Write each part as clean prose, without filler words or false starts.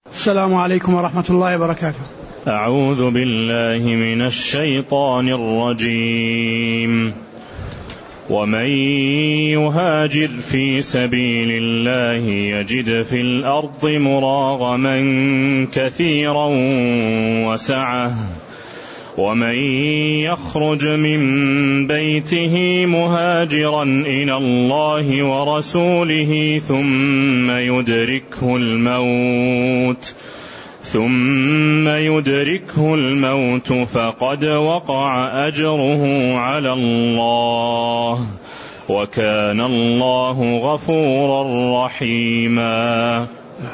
السلام عليكم ورحمة الله وبركاته. أعوذ بالله من الشيطان الرجيم. ومن يهاجر في سبيل الله يجد في الأرض مراغما كثيرا وسعة ومن يخرج من بيته مهاجرا إلى الله ورسوله ثم يدركه الموت فقد وقع أجره على الله وكان الله غفورا رحيما.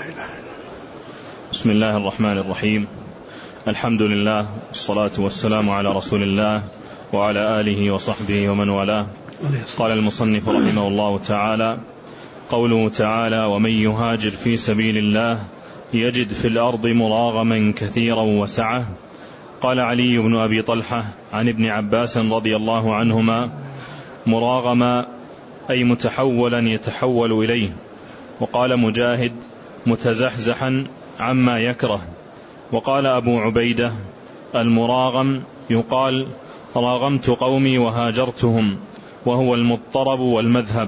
بسم الله الرحمن الرحيم. الحمد لله والصلاة والسلام على رسول الله وعلى آله وصحبه ومن والاه. قال المصنف رحمه الله تعالى: قوله تعالى: ومن يهاجر في سبيل الله يجد في الأرض مراغما كثيرا وسعة. قال علي بن أبي طلحة عن ابن عباس رضي الله عنهما: مراغما أي متحولا يتحول إليه. وقال مجاهد: متزحزحا عما يكره. وقال أبو عبيدة: المراغم يقال راغمت قومي وهاجرتهم، وهو المضطرب والمذهب.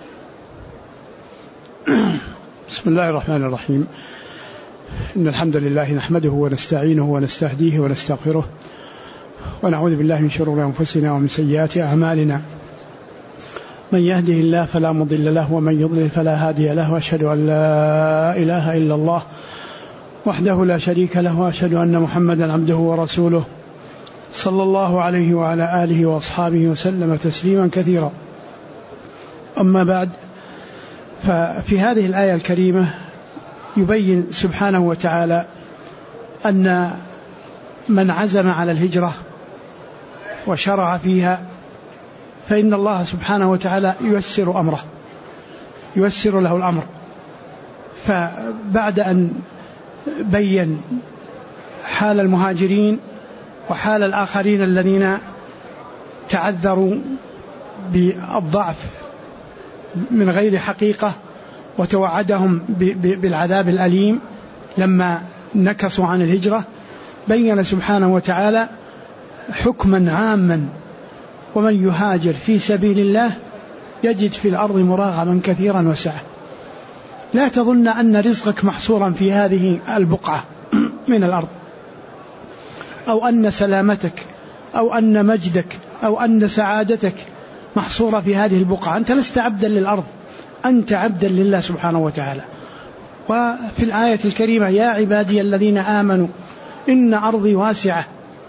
بسم الله الرحمن الرحيم. إن الحمد لله نحمده ونستعينه ونستهديه ونستغفره ونعوذ بالله من شرور أنفسنا ومن سيئات أعمالنا. من يهده الله فلا مضل له ومن يضلل فلا هادي له، وأشهد أن لا إله إلا الله وحده لا شريك له، وأشهد أن محمدا عبده ورسوله صلى الله عليه وعلى آله وأصحابه وسلم تسليما كثيرا. أما بعد، ففي هذه الآية الكريمة يبين سبحانه وتعالى أن من عزم على الهجرة وشرع فيها فإن الله سبحانه وتعالى ييسر له الأمر. فبعد أن بين حال المهاجرين وحال الآخرين الذين تعذروا بالضعف من غير حقيقة وتوعدهم بالعذاب الأليم لما نكصوا عن الهجرة، بين سبحانه وتعالى حكما عاما: ومن يهاجر في سبيل الله يجد في الأرض مراغما كثيرا وسعة. لا تظن أن رزقك محصورا في هذه البقعة من الأرض، أو أن سلامتك أو أن مجدك أو أن سعادتك محصورة في هذه البقعة. أنت لست عبدا للأرض، أنت عبدا لله سبحانه وتعالى. وفي الآية الكريمة: يا عبادي الذين آمنوا إن أرضي واسعة.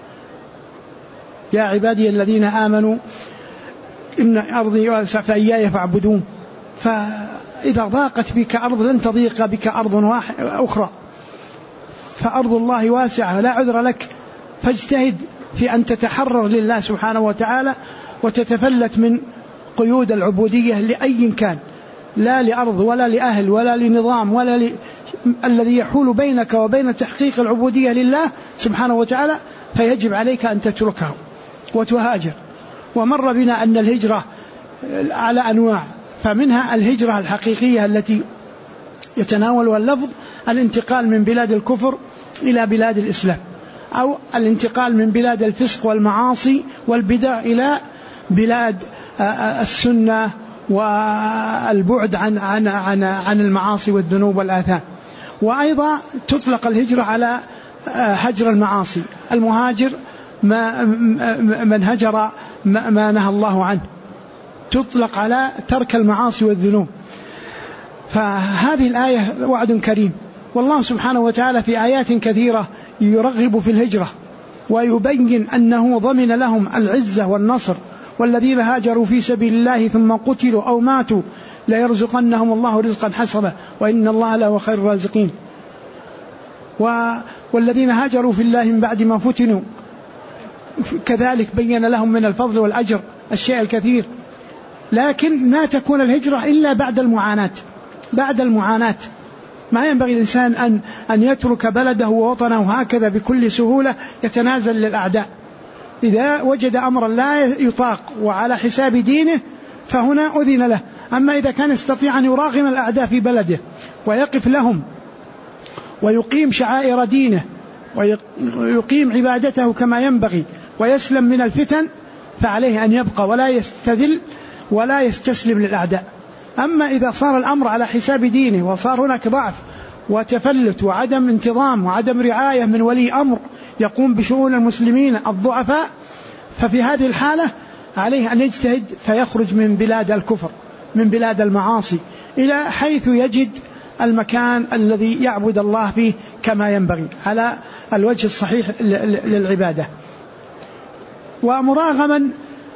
يا عبادي الذين آمنوا إن أرضي واسعة فإياي فاعبدون. فإذا ضاقت بك أرض لن تضيق بك أرض أخرى، فأرض الله واسعة لا عذر لك. فاجتهد في أن تتحرر لله سبحانه وتعالى وتتفلت من قيود العبودية لأي كان، لا لأرض ولا لأهل ولا لنظام ولا الذي يحول بينك وبين تحقيق العبودية لله سبحانه وتعالى. فيجب عليك أن تتركه وتهاجر. ومر بنا أن الهجرة على أنواع، فمنها الهجرة الحقيقية التي يتناولها اللفظ: الانتقال من بلاد الكفر إلى بلاد الإسلام، أو الانتقال من بلاد الفسق والمعاصي والبدع إلى بلاد السنة والبعد عن المعاصي والذنوب والآثام. وأيضا تطلق الهجرة على هجر المعاصي. المهاجر من هجر ما نهى الله عنه، تطلق على ترك المعاصي والذنوب. فهذه الآية وعد كريم، والله سبحانه وتعالى في آيات كثيرة يرغب في الهجرة ويبين أنه ضمن لهم العزة والنصر. والذين هاجروا في سبيل الله ثم قتلوا أو ماتوا ليرزقنهم الله رزقا حسنا وإن الله لهو خير الرازقين. والذين هاجروا في الله من بعد ما فتنوا كذلك بين لهم من الفضل والأجر الشيء الكثير. لكن ما تكون الهجرة إلا بعد المعاناة. ما ينبغي الإنسان أن يترك بلده ووطنه هكذا بكل سهولة يتنازل للأعداء. إذا وجد أمرا لا يطاق وعلى حساب دينه فهنا أذن له. أما إذا كان يستطيع أن يراغم الأعداء في بلده ويقف لهم ويقيم شعائر دينه ويقيم عبادته كما ينبغي ويسلم من الفتن، فعليه أن يبقى ولا يستذل ولا يستسلم للأعداء. أما إذا صار الأمر على حساب دينه وصار هناك ضعف وتفلت وعدم انتظام وعدم رعاية من ولي أمر يقوم بشؤون المسلمين الضعفاء، ففي هذه الحالة عليه أن يجتهد فيخرج من بلاد الكفر من بلاد المعاصي إلى حيث يجد المكان الذي يعبد الله فيه كما ينبغي على الوجه الصحيح للعبادة. ومراغما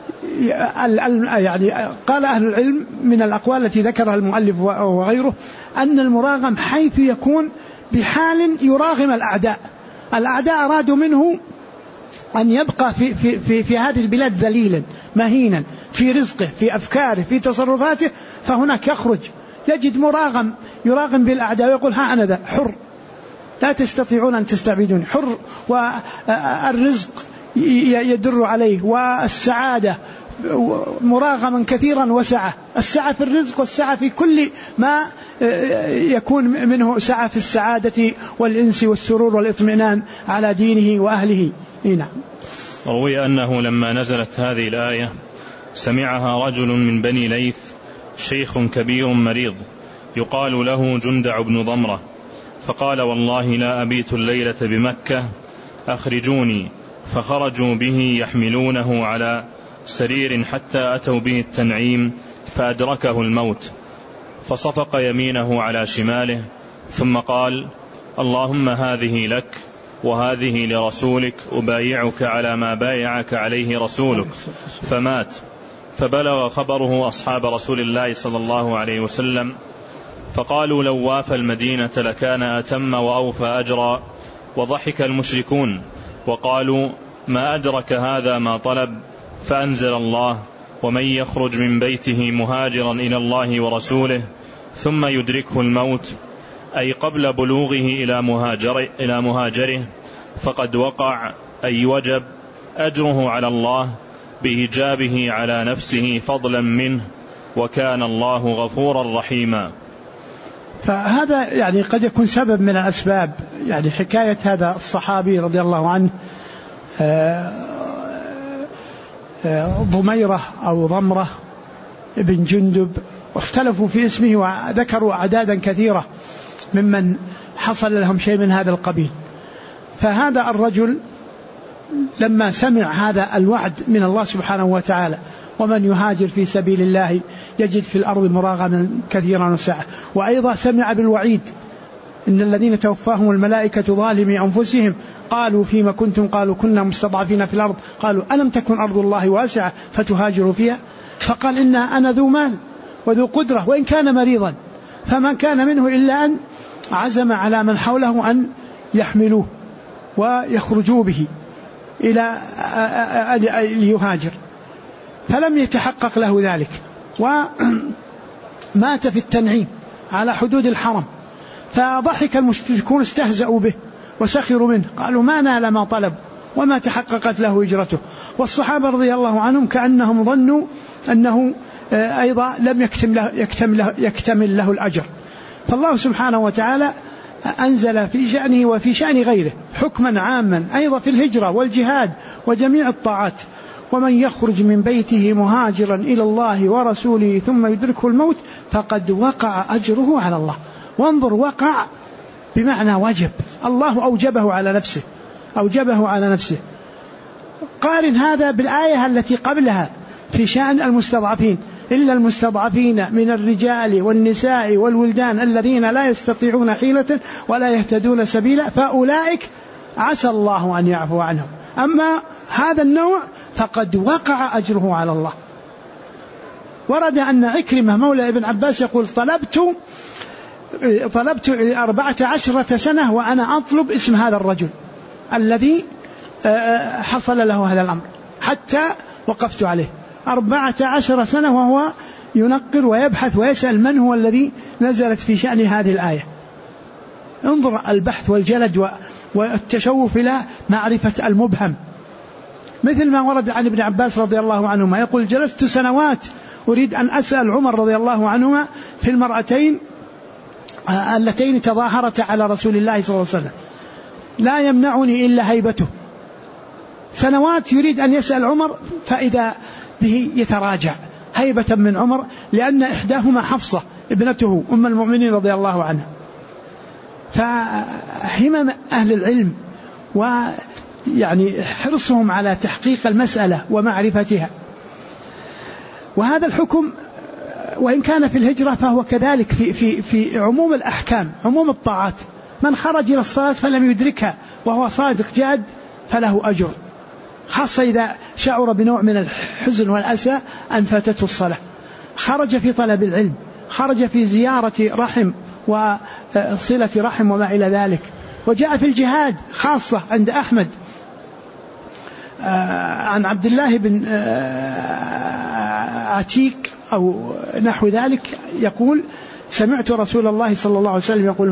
يعني قال أهل العلم من الأقوال التي ذكرها المؤلف وغيره أن المراغم حيث يكون بحال يراغم الأعداء أرادوا منه أن يبقى في هذه البلاد ذليلا مهينا في رزقه في أفكاره في تصرفاته، فهناك يخرج يجد يراغم بالأعداء ويقول ها أنا ذا حر لا تستطيعون أن تستعبدوني، حر والرزق يدر عليه والسعادة مراغما كثيرا وسعة، السعة في الرزق والسعة في كل ما يكون منه سعة في السعادة والإنس والسرور والإطمئنان على دينه وأهله. نعم. روي أنه لما نزلت هذه الآية سمعها رجل من بني ليث شيخ كبير مريض يقال له جندع بن ضمرة، فقال والله لا أبيت الليلة بمكة أخرجوني، فخرجوا به يحملونه على سرير حتى أتوا به التنعيم فأدركه الموت، فصفق يمينه على شماله ثم قال اللهم هذه لك وهذه لرسولك أبايعك على ما بايعك عليه رسولك، فمات. فبلغ خبره أصحاب رسول الله صلى الله عليه وسلم فقالوا لو وافى المدينة لكان أتم وأوفى أجرا، وضحك المشركون وقالوا ما أدرك هذا ما طلب، فأنزل الله ومن يخرج من بيته مهاجرا إلى الله ورسوله ثم يدركه الموت أي قبل بلوغه إلى مهاجره فقد وقع أي وجب أجره على الله بإيجابه على نفسه فضلا منه، وكان الله غفورا رحيما. فهذا يعني قد يكون سبب من الأسباب، يعني حكاية هذا الصحابي رضي الله عنه ضميرة أو ضمرة ابن جندب، واختلفوا في اسمه وذكروا أعدادا كثيرة ممن حصل لهم شيء من هذا القبيل. فهذا الرجل لما سمع هذا الوعد من الله سبحانه وتعالى ومن يهاجر في سبيل الله يجد في الأرض مراغما كثيرا وسعة، وأيضا سمع بالوعيد إن الذين توفاهم الملائكة ظالمي أنفسهم قالوا فيما كنتم قالوا كنا مستضعفين في الأرض قالوا ألم تكن أرض الله واسعة فتهاجروا فيها، فقال إن أنا ذو مال وذو قدرة وإن كان مريضا، فما كان منه إلا أن عزم على من حوله أن يحملوه ويخرجوا به إلى ليهاجر، فلم يتحقق له ذلك ومات في التنعيم على حدود الحرم. فضحك المشركون استهزأوا به وسخروا منه، قالوا ما نال ما طلب وما تحققت له هجرته. والصحابة رضي الله عنهم كأنهم ظنوا أنه أيضا لم يكتمل له الأجر. فالله سبحانه وتعالى أنزل في شأنه وفي شأن غيره حكما عاما أيضا في الهجرة والجهاد وجميع الطاعات، ومن يخرج من بيته مهاجرا إلى الله ورسوله ثم يدركه الموت فقد وقع أجره على الله. وانظر، وقع بمعنى وجب، الله أوجبه على نفسه. قارن هذا بالآية التي قبلها في شأن المستضعفين، إلا المستضعفين من الرجال والنساء والولدان الذين لا يستطيعون حيلة ولا يهتدون سبيلا فأولئك عسى الله أن يعفو عنهم. أما هذا النوع فقد وقع أجره على الله. ورد أن عكرمة مولى ابن عباس يقول طلبت 14 سنة وأنا أطلب اسم هذا الرجل الذي حصل له هذا الأمر حتى وقفت عليه 14 سنة وهو ينقر ويبحث ويسأل من هو الذي نزلت في شأن هذه الآية. انظر البحث والجلد والتشوف إلى معرفة المبهم، مثل ما ورد عن ابن عباس رضي الله عنهما يقول جلست سنوات أريد أن أسأل عمر رضي الله عنهما في المرأتين اللتين تظاهرتا على رسول الله صلى الله عليه وسلم لا يمنعني إلا هيبته. سنوات يريد أن يسأل عمر فإذا به يتراجع هيبة من عمر، لأن إحداهما حفصة ابنته أم المؤمنين رضي الله عنها. فهمم أهل العلم ويعني حرصهم على تحقيق المسألة ومعرفتها. وهذا الحكم وإن كان في الهجرة فهو كذلك في عموم الأحكام، عموم الطاعات. من خرج إلى الصلاة فلم يدركها وهو صادق جاد فله أجر، خاصة إذا شعر بنوع من الحزن والأسى أن فاتته الصلاة. خرج في طلب العلم، خرج في زيارة رحم وصلة رحم وما إلى ذلك. وجاء في الجهاد خاصة عند أحمد عن عبد الله بن عتيك أو نحو ذلك يقول: سمعت رسول الله صلى الله عليه وسلم يقول: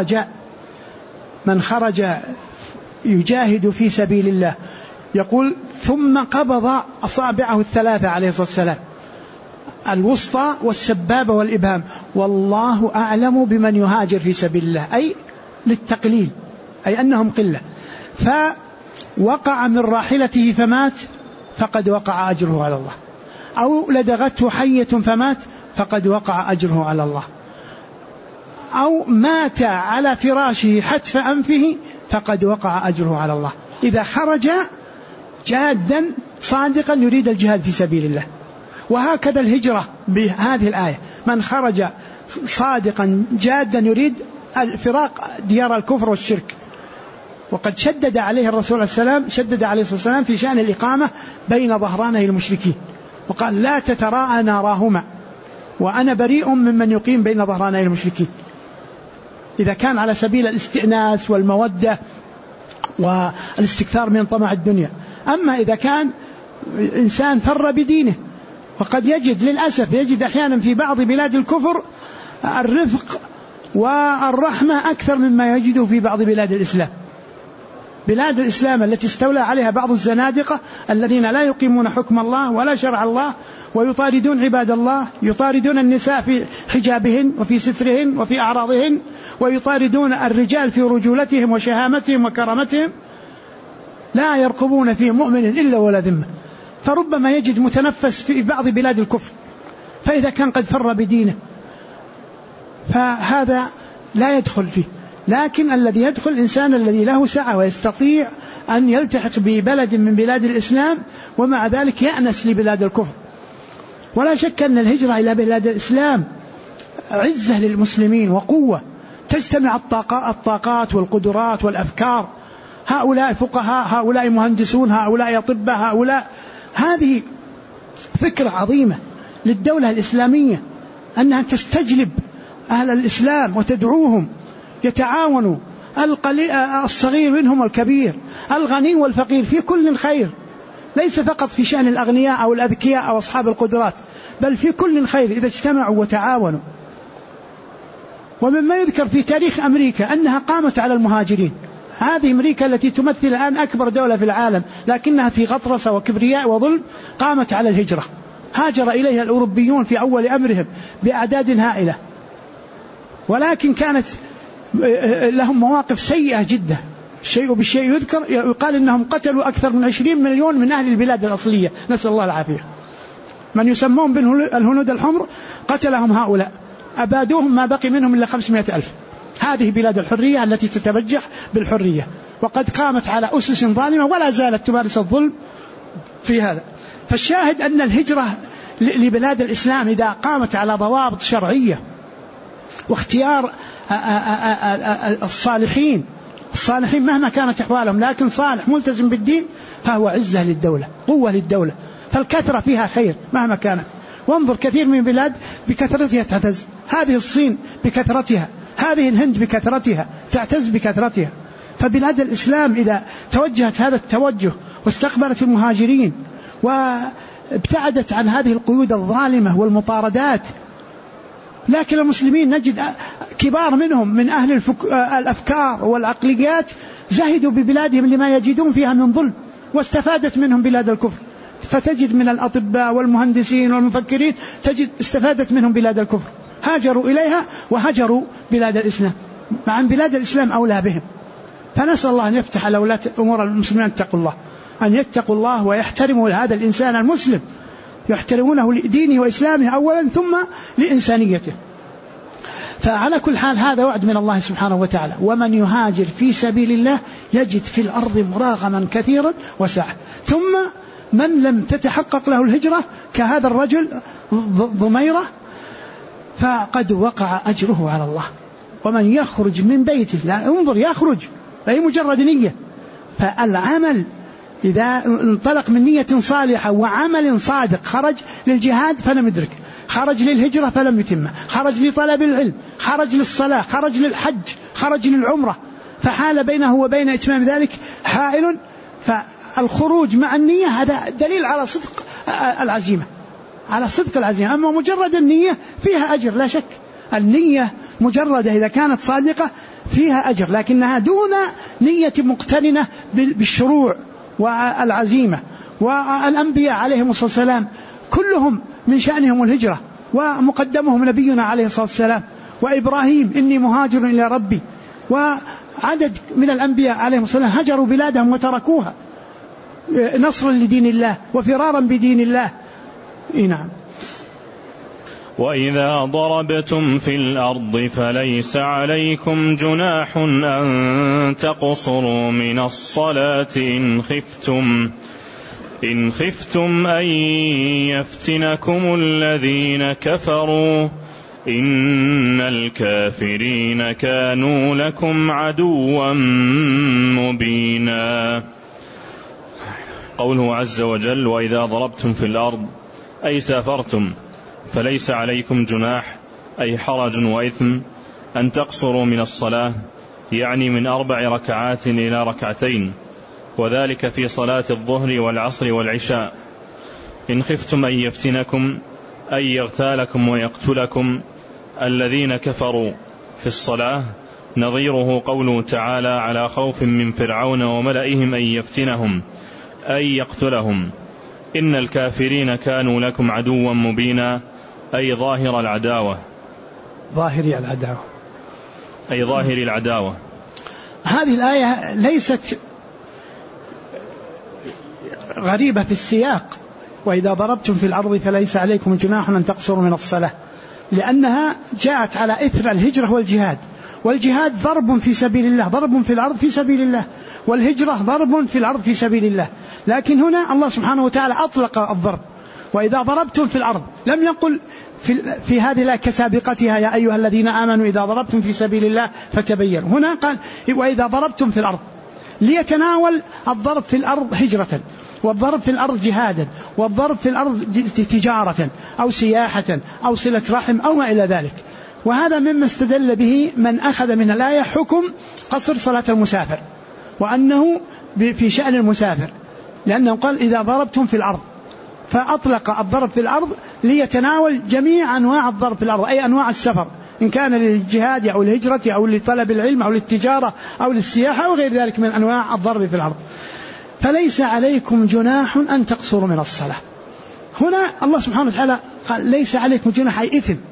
من خرج يجاهد في سبيل الله، يقول ثم قبض أصابعه الثلاثة عليه الصلاة والسلام، الوسطى والسبابة والإبهام: والله أعلم بمن يهاجر في سبيل الله، أي للتقليل، أي أنهم قلة. فوقع من راحلته فمات فقد وقع أجره على الله، أو لدغته حية فمات فقد وقع أجره على الله، أو مات على فراشه حتف أنفه فقد وقع أجره على الله. إذا خرج جادا صادقا يريد الجهاد في سبيل الله. وهكذا الهجرة بهذه الآية: من خرج صادقا جادا يريد الفراق ديار الكفر والشرك. وقد شدد عليه الرسول شدد عليه الصلاة والسلام في شأن الإقامة بين ظهراني المشركين، وقال: لا تتراءى ناراهما وأنا بريء ممن يقيم بين ظهراني المشركين، إذا كان على سبيل الاستئناس والمودة والاستكثار من طمع الدنيا. أما إذا كان إنسان فر بدينه، وقد يجد للأسف أحيانا في بعض بلاد الكفر الرفق والرحمة أكثر مما يجده في بعض بلاد الإسلام. بلاد الإسلام التي استولى عليها بعض الزنادقة الذين لا يقيمون حكم الله ولا شرع الله، ويطاردون عباد الله، يطاردون النساء في حجابهن وفي سترهن وفي أعراضهن، ويطاردون الرجال في رجولتهم وشهامتهم وكرامتهم، لا يرقبون في مؤمن إلا ولا ذمة. فربما يجد متنفس في بعض بلاد الكفر، فإذا كان قد فر بدينه فهذا لا يدخل فيه. لكن الذي يدخل الإنسان الذي له سعة ويستطيع أن يلتحق ببلد من بلاد الإسلام ومع ذلك يأنس لبلاد الكفر. ولا شك أن الهجرة إلى بلاد الإسلام عزة للمسلمين وقوة، تجتمع الطاقات والقدرات والأفكار، هؤلاء فقهاء، هؤلاء مهندسون، هؤلاء أطباء، هؤلاء. هذه فكرة عظيمة للدولة الإسلامية، أنها تستجلب أهل الإسلام وتدعوهم يتعاونوا، الصغير منهم والكبير، الغني والفقير، في كل خير، ليس فقط في شأن الأغنياء أو الأذكياء أو أصحاب القدرات، بل في كل خير إذا اجتمعوا وتعاونوا. ومما يذكر في تاريخ أمريكا أنها قامت على المهاجرين. هذه أمريكا التي تمثل الآن أكبر دولة في العالم، لكنها في غطرسة وكبرياء وظلم قامت على الهجرة، هاجر إليها الأوروبيون في أول أمرهم بأعداد هائلة، ولكن كانت لهم مواقف سيئة جدا. الشيء بالشيء يذكر، يقال إنهم قتلوا أكثر من 20 مليون من أهل البلاد الأصلية، نسأل الله العافية. من يسمون بالهنود الحمر قتلهم هؤلاء، أبادوهم ما بقي منهم إلا 500,000. هذه بلاد الحرية التي تتبجح بالحرية، وقد قامت على أسس ظالمة ولا زالت تمارس الظلم في هذا. فالشاهد أن الهجرة لبلاد الإسلام إذا قامت على ضوابط شرعية واختيار الصالحين مهما كانت أحوالهم، لكن صالح ملتزم بالدين، فهو عزة للدولة، قوة للدولة. فالكثرة فيها خير مهما كانت. وانظر كثير من البلاد بكثرتها تعتز، هذه الصين بكثرتها، هذه الهند بكثرتها تعتز بكثرتها. فبلاد الإسلام إذا توجهت هذا التوجه واستقبلت المهاجرين وابتعدت عن هذه القيود الظالمة والمطاردات. لكن المسلمين نجد كبار منهم من أهل الأفكار والعقليات زهدوا ببلادهم لما يجدون فيها من ظلم، واستفادت منهم بلاد الكفر. فتجد من الأطباء والمهندسين والمفكرين تجد استفادت منهم بلاد الكفر، هاجروا إليها وهجروا بلاد الإسلام، مع أن بلاد الإسلام أولى بهم. فنسأل الله أن يفتح على ولاة أمور المسلمين أن يتقوا الله ويحترموا هذا الإنسان المسلم، يحترمونه لدينه وإسلامه أولا ثم لإنسانيته. فعلى كل حال هذا وعد من الله سبحانه وتعالى: ومن يهاجر في سبيل الله يجد في الأرض مراغما كثيرا وسعة. ثم من لم تتحقق له الهجرة كهذا الرجل ضميرة فقد وقع أجره على الله. ومن يخرج من بيته، لا انظر، يخرج أي مجرد نية. فالعمل إذا انطلق من نية صالحة وعمل صادق، خرج للجهاد فلم يدرك، خرج للهجرة فلم يتمه، خرج لطلب العلم، خرج للصلاة، خرج للحج، خرج للعمرة، فحال بينه وبين إتمام ذلك حائل. فالخروج مع النية هذا دليل على صدق العزيمة، على صدق العزيمة. أما مجرد النية فيها أجر لا شك، النية مجردة إذا كانت صادقة فيها أجر، لكنها دون نية مقترنة بالشروع والعزيمة. والأنبياء عليهم الصلاة والسلام كلهم من شأنهم الهجرة، ومقدمهم نبينا عليه الصلاة والسلام وإبراهيم إني مهاجر إلى ربي، وعدد من الأنبياء عليهم الصلاة والسلام هجروا بلادهم وتركوها نصرا لدين الله وفرارا بدين الله. نعم. وإذا ضربتم في الأرض فليس عليكم جناح أن تقصروا من الصلاة إن خفتم أن يفتنكم الذين كفروا إن الكافرين كانوا لكم عدوا مبينا. قوله عز وجل: وإذا ضربتم في الأرض أي سافرتم فليس عليكم جناح أي حرج وإثم أن تقصروا من الصلاة، يعني من 4 ركعات إلى 2، وذلك في صلاة الظهر والعصر والعشاء. إن خفتم أن يفتنكم أي يغتالكم ويقتلكم الذين كفروا في الصلاة، نظيره قوله تعالى: على خوف من فرعون وملئهم أن يفتنهم أي يقتلهم. إن الكافرين كانوا لكم عدوا مبينا أي ظاهر العداوة، أي ظاهر العداوة. هذه الآية ليست غريبة في السياق: وإذا ضربتم في الأرض فليس عليكم جناح أن تقصروا من الصلاة، لأنها جاءت على إثر الهجرة والجهاد. والجهاد ضرب في سبيل الله، ضرب في الأرض في سبيل الله، والهجرة ضرب في الأرض في سبيل الله. لكن هنا الله سبحانه وتعالى أطلق الضرب: وإذا ضربتم في الأرض، لم يقل في هذه الآية كسابقتها: يا أيها الذين آمنوا إذا ضربتم في سبيل الله فتبينوا. هنا قال: وإذا ضربتم في الأرض، ليتناول الضرب في الأرض هجرة، والضرب في الأرض جهادا، والضرب في الأرض تجارة أو سياحة أو صلة رحم أو ما إلى ذلك. وهذا مما استدل به من أخذ من الآية حكم قصر صلاة المسافر، وأنه في شأن المسافر، لأنه قال: إذا ضربتم في الأرض، فأطلق الضرب في الأرض ليتناول جميع أنواع الضرب في الأرض، أي أنواع السفر، إن كان للجهاد أو الهجرة أو لطلب العلم أو للتجارة أو للسياحة أو غير ذلك من أنواع الضرب في الأرض. فليس عليكم جناح أن تقصروا من الصلاة. هنا الله سبحانه وتعالى قال: ليس عليكم جناح أي إثم،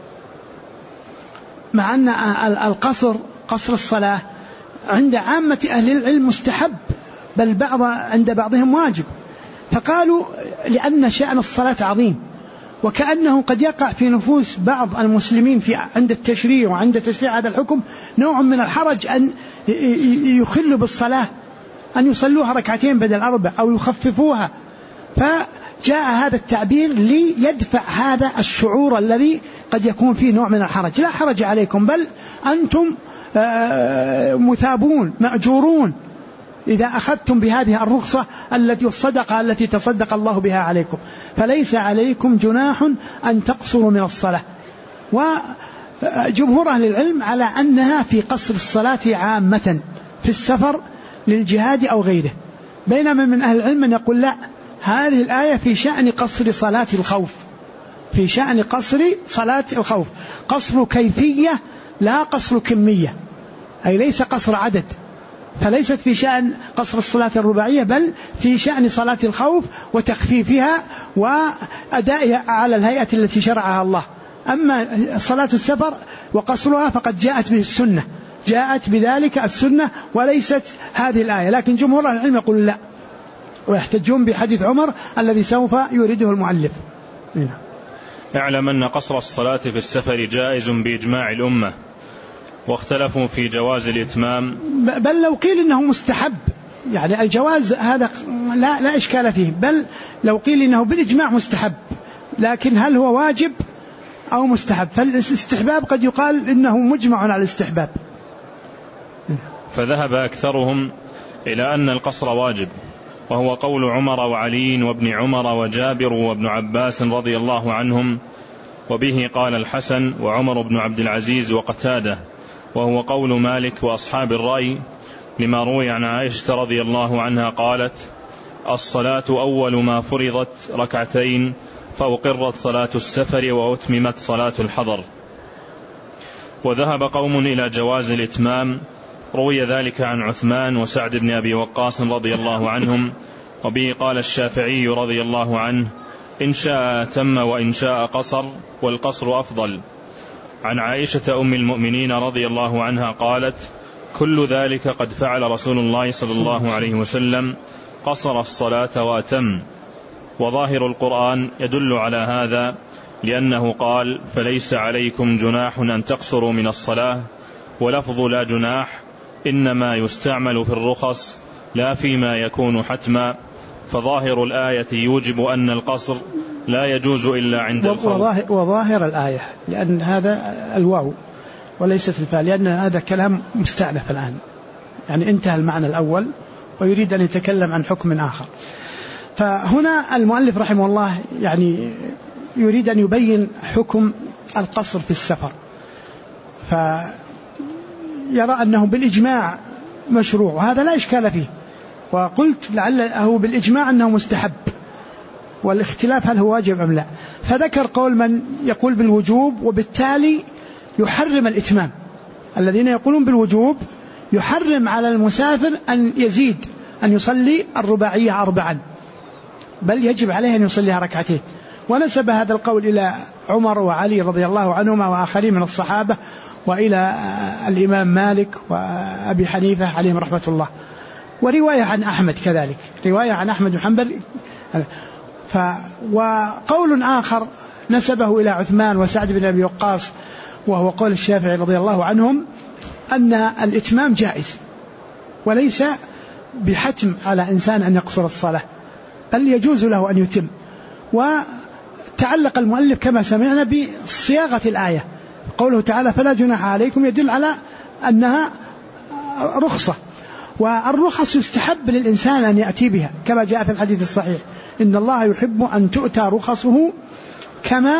مع أن قصر الصلاة عند عامة أهل العلم مستحب، بل عند بعضهم واجب. فقالوا لأن شأن الصلاة عظيم، وكأنه قد يقع في نفوس بعض المسلمين عند التشريع وعند تشريع هذا الحكم نوع من الحرج أن يخلوا بالصلاة، أن يصلوها 2 بدل 4 أو يخففوها. فجاء هذا التعبير ليدفع هذا الشعور الذي قد يكون فيه نوع من الحرج. لا حرج عليكم، بل أنتم مثابون مأجورون إذا أخذتم بهذه الرخصة والصدقة التي تصدق الله بها عليكم. فليس عليكم جناح أن تقصروا من الصلاة. وجمهور أهل العلم على أنها في قصر الصلاة عامة في السفر للجهاد أو غيره، بينما من أهل العلم من يقول لا، هذه الآية في شأن قصر صلاة الخوف، في شأن قصر صلاة الخوف، قصر كيفية لا قصر كمية، أي ليس قصر عدد، فليست في شأن قصر الصلاة الرباعية، بل في شأن صلاة الخوف وتخفيفها وأدائها على الهيئة التي شرعها الله. أما صلاة السفر وقصرها فقد جاءت به السنة، جاءت بذلك السنة وليست هذه الآية. لكن جمهور العلم يقول لا، ويحتجون بحديث عمر الذي سوف يريده المؤلف. اعلم أن قصر الصلاة في السفر جائز بإجماع الأمة، واختلفوا في جواز الإتمام، بل لو قيل إنه مستحب، يعني الجواز هذا لا إشكال فيه، بل لو قيل إنه بالإجماع مستحب، لكن هل هو واجب أو مستحب؟ فالاستحباب قد يقال إنه مجمع على الاستحباب. فذهب أكثرهم إلى أن القصر واجب، وهو قول عمر وعلي وابن عمر وجابر وابن عباس رضي الله عنهم، وبه قال الحسن وعمر بن عبد العزيز وقتادة، وهو قول مالك وأصحاب الرأي، لما روي عن عائشة رضي الله عنها قالت: الصلاة أول ما فرضت ركعتين، فأقرت صلاة السفر وأتممت صلاة الحضر. وذهب قوم إلى جواز الإتمام، روي ذلك عن عثمان وسعد بن أبي وقاص رضي الله عنهم، وبه قال الشافعي رضي الله عنه: إن شاء أتم وإن شاء قصر، والقصر أفضل. عن عائشة أم المؤمنين رضي الله عنها قالت: كل ذلك قد فعل رسول الله صلى الله عليه وسلم، قصر الصلاة وأتم. وظاهر القرآن يدل على هذا، لأنه قال: فليس عليكم جناح أن تقصروا من الصلاة، ولفظ لا جناح إنما يستعمل في الرخص لا فيما يكون حتما، فظاهر الآية يوجب أن القصر لا يجوز إلا عند الخوف. وظاهر الآية لأن هذا الواو وليست الفاء، لأن هذا كلام مستأنف الآن، يعني انتهى المعنى الأول ويريد أن يتكلم عن حكم آخر. فهنا المؤلف رحمه الله يعني يريد أن يبين حكم القصر في السفر، فيرى أنه بالإجماع مشروع، وهذا لا إشكال فيه. وقلت لعله بالإجماع أنه مستحب، والاختلاف هل هو واجب أم لا. فذكر قول من يقول بالوجوب، وبالتالي يحرم الإتمام. الذين يقولون بالوجوب يحرم على المسافر أن يزيد أن يصلي الرباعية 4، بل يجب عليه أن يصليها ركعتين. ونسب هذا القول إلى عمر وعلي رضي الله عنهما وآخرين من الصحابة، وإلى الإمام مالك وأبي حنيفة عليهم رحمة الله، ورواية عن أحمد كذلك، رواية عن أحمد بن حنبل. وقول آخر نسبه إلى عثمان وسعد بن أبي وقاص، وهو قول الشافعي رضي الله عنهم، أن الإتمام جائز وليس بحتم على إنسان أن يقصر الصلاة، بل يجوز له أن يتم. وتعلق المؤلف كما سمعنا بصياغة الآية، قوله تعالى: فلا جناح عليكم، يدل على أنها رخصة، والرخص يستحب للإنسان أن يأتي بها، كما جاء في الحديث الصحيح: إن الله يحب أن تؤتى رخصه كما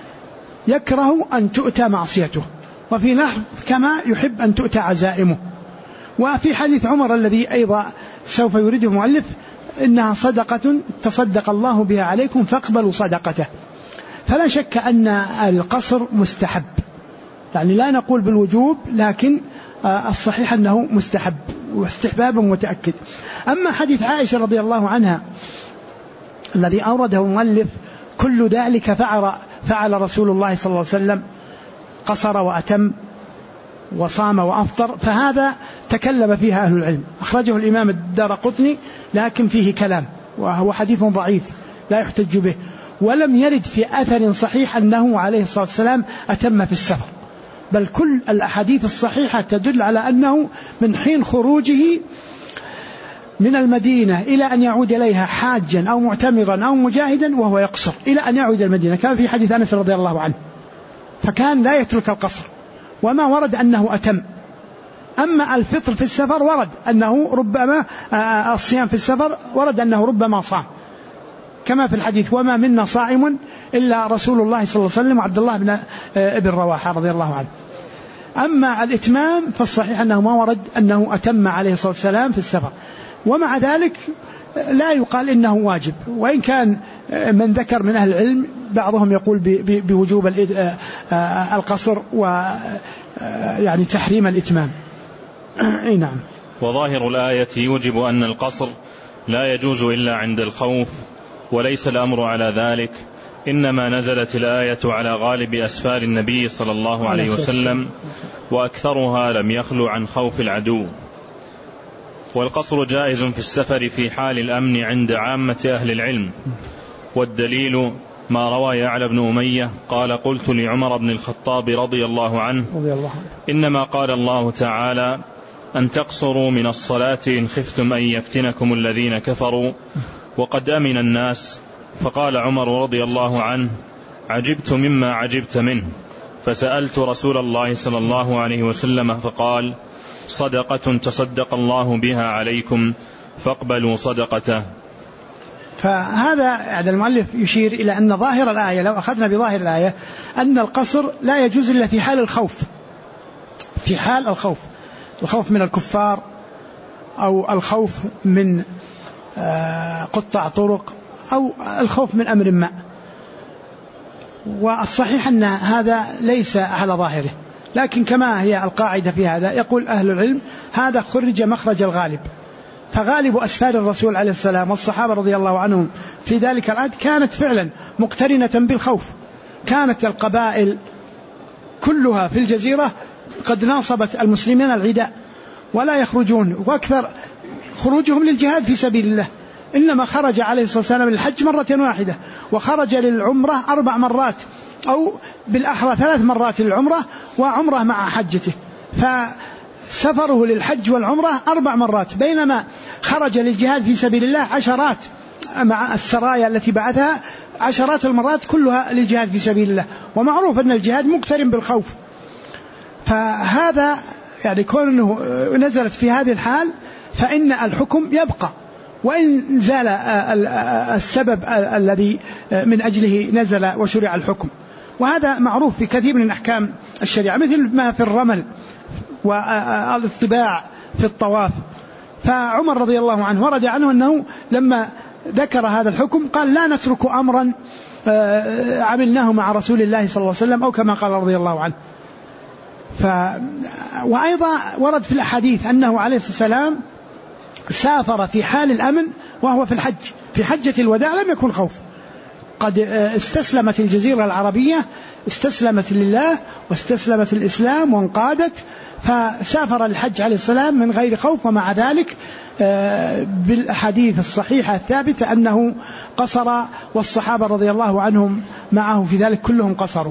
يكره أن تؤتى معصيته، وفي لحظ كما يحب أن تؤتى عزائمه. وفي حديث عمر الذي أيضا سوف يريده المؤلف: إنها صدقة تصدق الله بها عليكم فاقبلوا صدقته. فلا شك أن القصر مستحب، يعني لا نقول بالوجوب، لكن الصحيح أنه مستحب واستحباب متأكد. أما حديث عائشة رضي الله عنها الذي أورده المؤلف: كل ذلك فعل رسول الله صلى الله عليه وسلم، قصر وأتم وصام وأفطر، فهذا تكلم فيها أهل العلم. أخرجه الإمام الدارقطني، لكن فيه كلام، وهو حديث ضعيف لا يحتج به، ولم يرد في أثر صحيح أنه عليه الصلاة والسلام أتم في السفر، بل كل الأحاديث الصحيحة تدل على أنه من حين خروجه من المدينة إلى أن يعود إليها حاجا أو معتمرا أو مجاهدا وهو يقصر إلى أن يعود المدينة، كان في حديث أنس رضي الله عنه، فكان لا يترك القصر، وما ورد أنه أتم. أما الفطر في السفر ورد أنه ربما، الصيام في السفر ورد أنه ربما صام، كما في الحديث: وما منا صائم إلا رسول الله صلى الله عليه وسلم وعبد الله بن ابن رواحة رضي الله عنه. أما الإتمام فالصحيح أنه ما ورد أنه أتم عليه الصلاة والسلام في السفر، ومع ذلك لا يقال إنه واجب، وإن كان من ذكر من أهل العلم بعضهم يقول بوجوب القصر ويعني تحريم الإتمام. أي نعم. وظاهر الآية يوجب أن القصر لا يجوز إلا عند الخوف، وليس الأمر على ذلك، إنما نزلت الآية على غالب أسفار النبي صلى الله عليه وسلم وأكثرها لم يخلو عن خوف العدو. والقصر جائز في السفر في حال الأمن عند عامة أهل العلم. والدليل ما روى يعلى بن أمية قال قلت لعمر بن الخطاب رضي الله عنه إنما قال الله تعالى أن تقصروا من الصلاة إن خفتم أن يفتنكم الذين كفروا وقد أمن الناس. فقال عمر رضي الله عنه عجبت مما عجبت منه، فسألت رسول الله صلى الله عليه وسلم فقال صدقة تصدق الله بها عليكم فاقبلوا صدقته. فهذا يعني المؤلف يشير إلى أن ظاهر الآية، لو أخذنا بظاهر الآية، أن القصر لا يجوز إلا في حال الخوف، في حال الخوف، الخوف من الكفار أو الخوف من قطاع طرق أو الخوف من أمر ما. والصحيح أن هذا ليس على ظاهره، لكن كما هي القاعدة في هذا يقول أهل العلم هذا خرج مخرج الغالب. فغالب أسفار الرسول عليه السلام والصحابة رضي الله عنهم في ذلك العهد كانت فعلا مقترنة بالخوف. كانت القبائل كلها في الجزيرة قد ناصبت المسلمين العداء ولا يخرجون، وأكثر خروجهم للجهاد في سبيل الله. إنما خرج عليه الصلاة والسلام للحج مرة واحدة، وخرج للعمرة 4 مرات أو بالأحرى 3 مرات للعمرة وعمرة مع حجته. فسفره للحج والعمرة 4 مرات، بينما خرج للجهاد في سبيل الله عشرات مع السرايا التي بعثها، عشرات المرات كلها للجهاد في سبيل الله. ومعروف أن الجهاد مقترن بالخوف. فهذا يعني كونه نزلت في هذه الحال فإن الحكم يبقى وإن زال السبب الذي من أجله نزل وشرع الحكم. وهذا معروف في كثير من أحكام الشريعة، مثل ما في الرمل والاطباع في الطواف. فعمر رضي الله عنه ورد عنه أنه لما ذكر هذا الحكم قال لا نترك أمرا عملناه مع رسول الله صلى الله عليه وسلم، أو كما قال رضي الله عنه. وأيضا ورد في الأحاديث أنه عليه الصلاة والسلام سافر في حال الأمن وهو في الحج، في حجة الوداع لم يكن خوف، قد استسلمت الجزيرة العربية، استسلمت لله واستسلمت الإسلام وانقادت، فسافر الحج عليه السلام من غير خوف. ومع ذلك بالأحاديث الصحيحة الثابتة أنه قصر، والصحابة رضي الله عنهم معه في ذلك كلهم قصروا.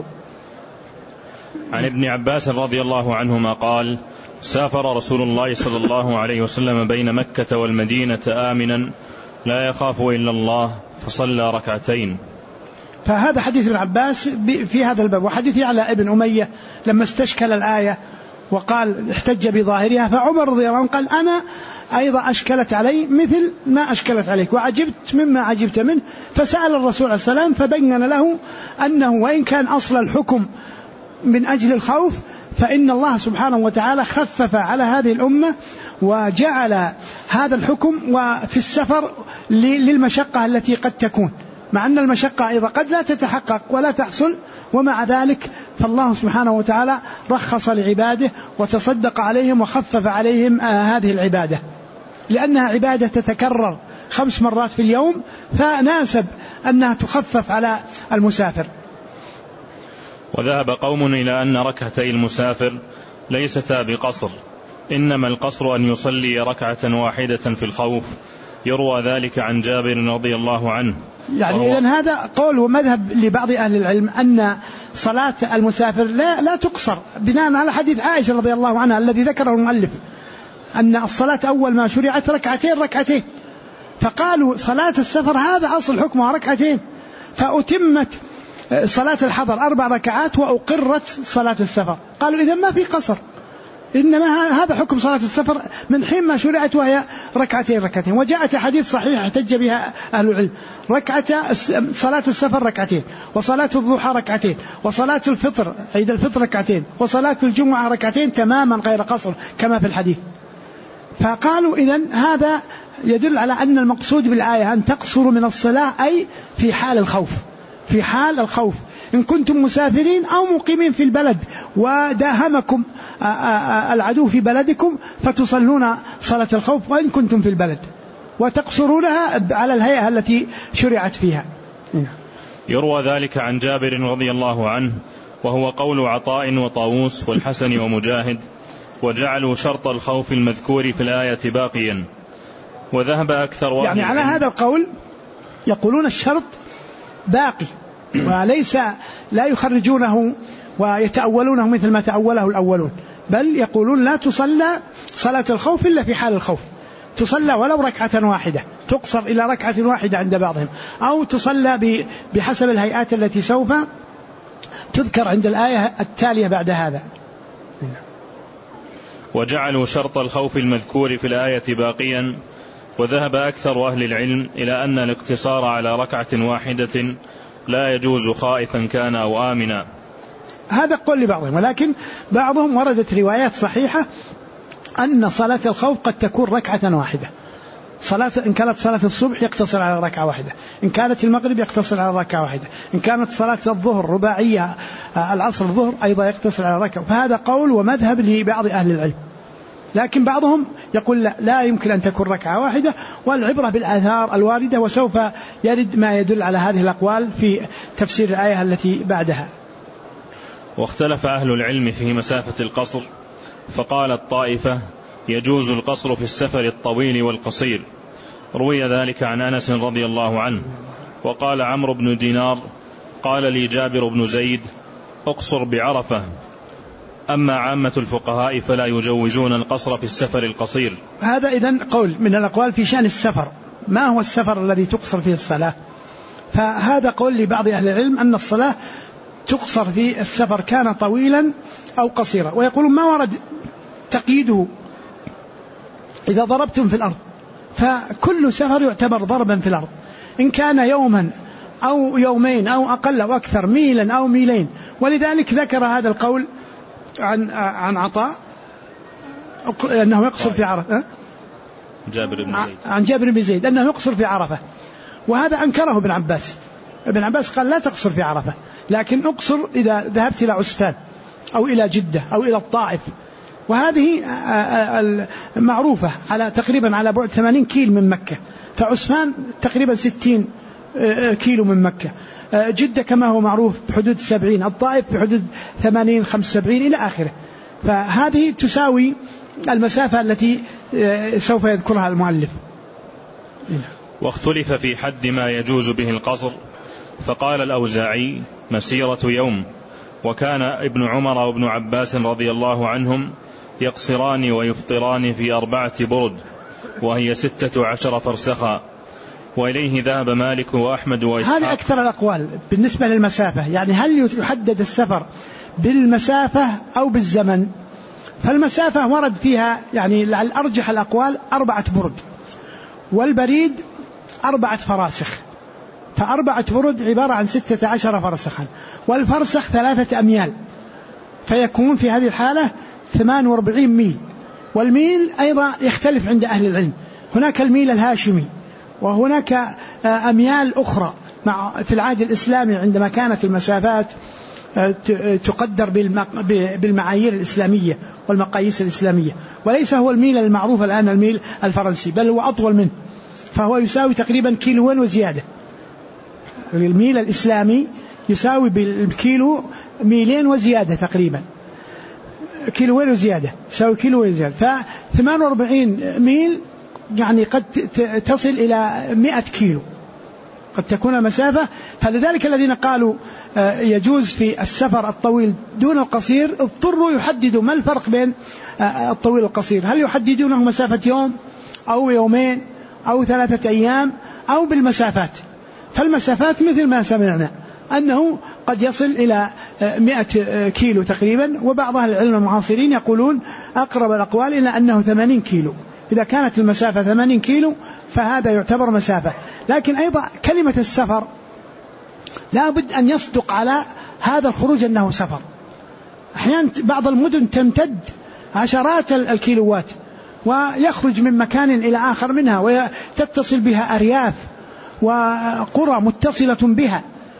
عن ابن عباس رضي الله عنهما قال سافر رسول الله صلى الله عليه وسلم بين مكة والمدينة آمنا لا يخاف إلا الله فصلى ركعتين. فهذا حديث ابن عباس في هذا الباب. وحديث يعلى ابن أمية لما استشكل الآية وقال احتج بظاهرها، فعمر رضي الله عنه قال أنا أيضا أشكلت علي مثل ما أشكلت عليك وعجبت مما عجبت منه. فسأل الرسول عليه السلام فبين له أنه وإن كان أصل الحكم من أجل الخوف، فإن الله سبحانه وتعالى خفف على هذه الأمة وجعل هذا الحكم وفي السفر للمشقة التي قد تكون، مع أن المشقة أيضا قد لا تتحقق ولا تحصل، ومع ذلك فالله سبحانه وتعالى رخص لعباده وتصدق عليهم وخفف عليهم هذه العبادة، لأنها عبادة تتكرر 5 مرات في اليوم، فناسب أنها تخفف على المسافر. وذهب قوم إلى أن ركعتي المسافر ليستا بقصر، إنما القصر أن يصلي ركعة واحدة في الخوف. يروى ذلك عن جابر رضي الله عنه. يعني إذن هذا قول ومذهب لبعض أهل العلم أن صلاة المسافر لا تقصر، بناء على حديث عائشة رضي الله عنها الذي ذكره المؤلف أن الصلاة أول ما شرعت ركعتين، فقالوا صلاة السفر هذا أصل حكمها ركعتين، فأتمت صلاة الحضر 4 ركعات وأقرت صلاة السفر. قالوا إذن ما في قصر، إنما هذا حكم صلاة السفر من حين ما شرعت وهي ركعتين. وجاءت حديث صحيح احتج بها أهل العلم، صلاة السفر ركعتين، وصلاة الضحى ركعتين، وصلاة الفطر عيد الفطر ركعتين، وصلاة الجمعة ركعتين تماما غير قصر كما في الحديث. فقالوا إذن هذا يدل على أن المقصود بالآية أن تقصروا من الصلاة أي في حال الخوف، في حال الخوف إن كنتم مسافرين أو مقيمين في البلد وداهمكم العدو في بلدكم فتصلون صلاة الخوف وإن كنتم في البلد، وتقصرونها على الهيئة التي شرعت فيها. يروى ذلك عن جابر رضي الله عنه، وهو قول عطاء وطاووس والحسن ومجاهد، وجعلوا شرط الخوف المذكور في الآية باقيا. وذهب أكثر يعني على هذا القول يقولون الشرط باقي، وليس لا يخرجونه ويتأولونه مثل ما تأوله الأولون، بل يقولون لا تصلى صلاة الخوف إلا في حال الخوف، تصلى ولو ركعة واحدة، تقصر إلى ركعة واحدة عند بعضهم، أو تصلى بحسب الهيئات التي سوف تذكر عند الآية التالية بعد هذا. وجعلوا شرط الخوف المذكور في الآية باقيا. وذهب أكثر أهل العلم إلى أن الاقتصار على ركعة واحدة لا يجوز خائفا كان أو آمنا. هذا قول لبعضهم، ولكن بعضهم وردت روايات صحيحة أن صلاة الخوف قد تكون ركعة واحدة. إن كانت صلاة الصبح يقتصر على ركعة واحدة، إن كانت المغرب يقتصر على ركعة واحدة، إن كانت صلاة الظهر رباعية العصر الظهر أيضا يقتصر على ركعة. فهذا قول ومذهب لبعض أهل العلم، لكن بعضهم يقول لا يمكن أن تكون ركعة واحدة، والعبرة بالآثار الواردة، وسوف يرد ما يدل على هذه الأقوال في تفسير الآية التي بعدها. واختلف أهل العلم في مسافة القصر، فقالت طائفة يجوز القصر في السفر الطويل والقصير، روي ذلك عن أنس رضي الله عنه. وقال عمرو بن دينار قال لي جابر بن زيد اقصر بعرفة، أما عامة الفقهاء فلا يجوزون القصر في السفر القصير. هذا إذن قول من الأقوال في شأن السفر، ما هو السفر الذي تقصر فيه الصلاة؟ فهذا قول لبعض أهل العلم أن الصلاة تقصر في السفر كان طويلا أو قصيرا، ويقولون ما ورد تقييده إذا ضربتم في الأرض، فكل سفر يعتبر ضربا في الأرض، إن كان يوما أو يومين أو أقل أو أكثر، ميلا أو ميلين. ولذلك ذكر هذا القول عن عطاء أنه يقصر في عرفة، عن جابر بن زيد أنه يقصر في عرفة، وهذا أنكره ابن عباس. ابن عباس قال لا تقصر في عرفة، لكن اقصر إذا ذهبت إلى عسفان أو إلى جدة أو إلى الطائف، وهذه معروفة على تقريبا على بعد 80 كيلو من مكة، فعسفان تقريبا 60 كيلو من مكة، جدة كما هو معروف بحدود 70، الطائف بحدود 80 75 إلى آخره. فهذه تساوي المسافة التي سوف يذكرها المؤلف. واختلف في حد ما يجوز به القصر، فقال الأوزاعي مسيرة يوم، وكان ابن عمر وابن عباس رضي الله عنهم يقصران ويفطران في 4 برد، وهي 16 فرسخا، وإليه ذهب مالك وأحمد وإسحاق. هذه أكثر الأقوال بالنسبة للمسافة، يعني هل يحدد السفر بالمسافة أو بالزمن؟ فالمسافة ورد فيها يعني الأرجح الأقوال 4 برد، والبريد 4 فراسخ، ف4 برد عبارة عن 16 فرسخا، والفرسخ 3 أميال، فيكون في هذه الحالة 48 ميل. والميل أيضا يختلف عند أهل العلم، هناك الميل الهاشمي، وهناك أميال أخرى في العهد الإسلامي عندما كانت المسافات تقدر بالمعايير الإسلامية والمقاييس الإسلامية، وليس هو الميل المعروف الآن الميل الفرنسي، بل هو أطول منه، فهو يساوي تقريبا كيلوين وزيادة. الميل الإسلامي يساوي بالكيلو 2 ميل وزيادة، تقريبا كيلوين وزيادة يساوي كيلوين وزيادة، ف48 ميل يعني قد تصل إلى 100 كيلو قد تكون المسافة. فلذلك الذين قالوا يجوز في السفر الطويل دون القصير اضطروا يحددوا ما الفرق بين الطويل والقصير، هل يحددونه مسافة يوم أو يومين أو 3 أيام أو بالمسافات؟ فالمسافات مثل ما سمعنا أنه قد يصل إلى 100 كيلو تقريبا، وبعض أهل العلم المعاصرين يقولون أقرب الأقوال إلى أنه 80 كيلو. إذا كانت المسافة 80 كيلو فهذا يعتبر مسافة. لكن أيضا كلمة السفر لا بد أن يصدق على هذا الخروج أنه سفر. أحيانا بعض المدن تمتد عشرات الكيلوات ويخرج من مكان إلى آخر منها، وتتصل بها أرياف وقرى متصلة بها،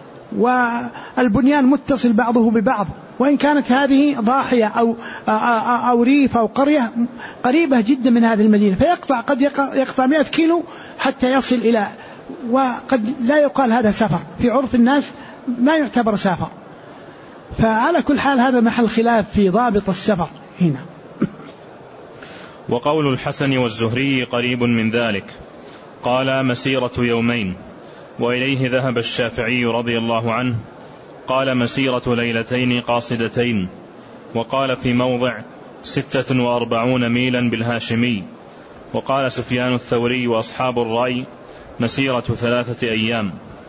والبنيان متصل بعضه ببعض، وإن كانت هذه ضاحية أو ريف أو قرية قريبة جدا من هذه المدينة، فيقطع قد يقطع 100 كيلو حتى يصل إلى وقد لا يقال هذا سفر، في عرف الناس ما يعتبر سافر. فعلى كل حال هذا محل خلاف في ضابط السفر هنا. وقول الحسن والزهري قريب من ذلك، قال مسيرة يومين، وإليه ذهب الشافعي رضي الله عنه، قال مسيرة ليلتين قاصدتين، وقال في موضع 46 ميلا بالهاشمي. وقال سفيان الثوري وأصحاب الرأي مسيرة 3 أيام.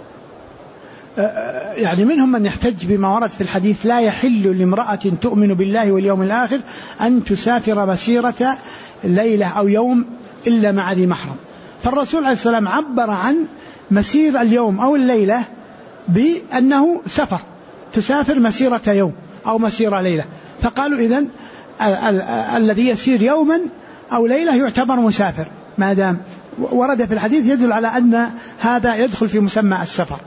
يعني منهم من يحتج بما ورد في الحديث: لا يحل لامرأة تؤمن بالله واليوم الآخر أن تسافر مسيرة ليلة أو يوم إلا مع ذي محرم. فالرسول عليه السلام عبر عن مسير اليوم أو الليلة بأنه سفر، تسافر مسيرة يوم أو مسيرة ليلة. فقالوا إذن الذي يسير يوما أو ليلة يعتبر مسافر، ما دام ورد في الحديث يدل على أن هذا يدخل في مسمى السفر.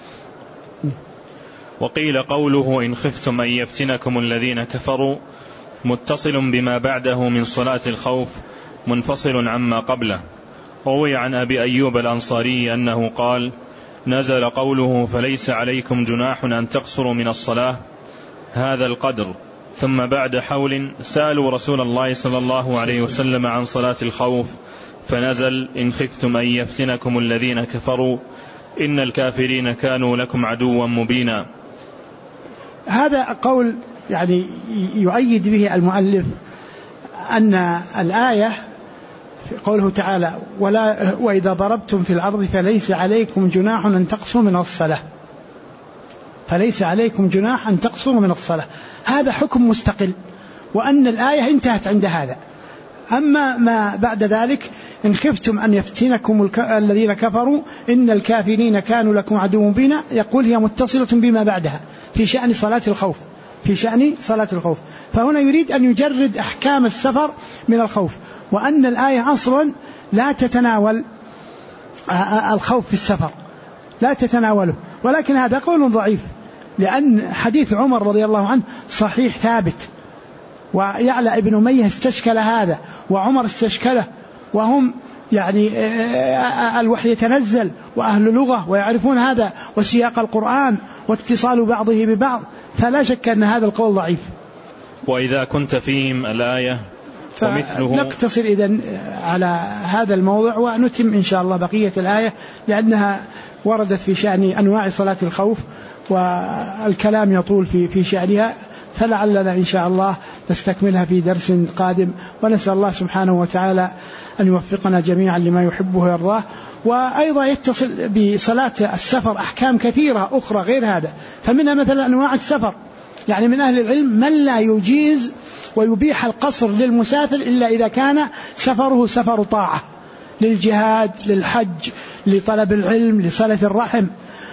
وقيل قوله إن خفتم أن يفتنكم الذين كفروا متصل بما بعده من صلاة الخوف منفصل عما قبله. روي عن أبي أيوب الأنصاري أنه قال: نزل قوله فليس عليكم جناح أن تقصروا من الصلاة هذا القدر، ثم بعد حول سألوا رسول الله صلى الله عليه وسلم عن صلاة الخوف فنزل إن خفتم أن يفتنكم الذين كفروا إن الكافرين كانوا لكم عدوا مبينا. هذا قول يعني يؤيد به المؤلف أن الآية قوله تعالى: وإذا ضربتم في الأرض فليس عليكم جناح أن تقصروا من الصلاة، فليس عليكم جناح أن تقصروا من الصلاة، هذا حكم مستقل، وأن الآية انتهت عند هذا. أما ما بعد ذلك: إن خفتم أن يفتنكم الذين كفروا إن الكافرين كانوا لكم عدو مبينا، يقول هي متصلة بما بعدها في شأن صلاة الخوف، في شأن صلاة الخوف. فهنا يريد أن يجرد أحكام السفر من الخوف، وأن الآية أصلا لا تتناول الخوف في السفر، لا تتناوله. ولكن هذا قول ضعيف، لأن حديث عمر رضي الله عنه صحيح ثابت، ويعلى ابن أمية استشكل هذا وعمر استشكله، وهم يعني الوحي يتنزل وأهل لغة ويعرفون هذا وسياق القرآن واتصال بعضه ببعض، فلا شك أن هذا القول ضعيف. وإذا كنت فيهم الآية ومثله. نقتصر إذن على هذا الموضع ونتم إن شاء الله بقية الآية، لأنها وردت في شأن أنواع صلاة الخوف والكلام يطول في شأنها، فلعلنا إن شاء الله نستكملها في درس قادم. ونسأل الله سبحانه وتعالى أن يوفقنا جميعا لما يحبه ويرضاه. وأيضا يتصل بصلاة السفر أحكام كثيرة أخرى غير هذا، فمنها مثلا أنواع السفر، يعني من أهل العلم من لا يجيز ويبيح القصر للمسافر إلا إذا كان سفره سفر طاعة، للجهاد، للحج، لطلب العلم، لصلة الرحم،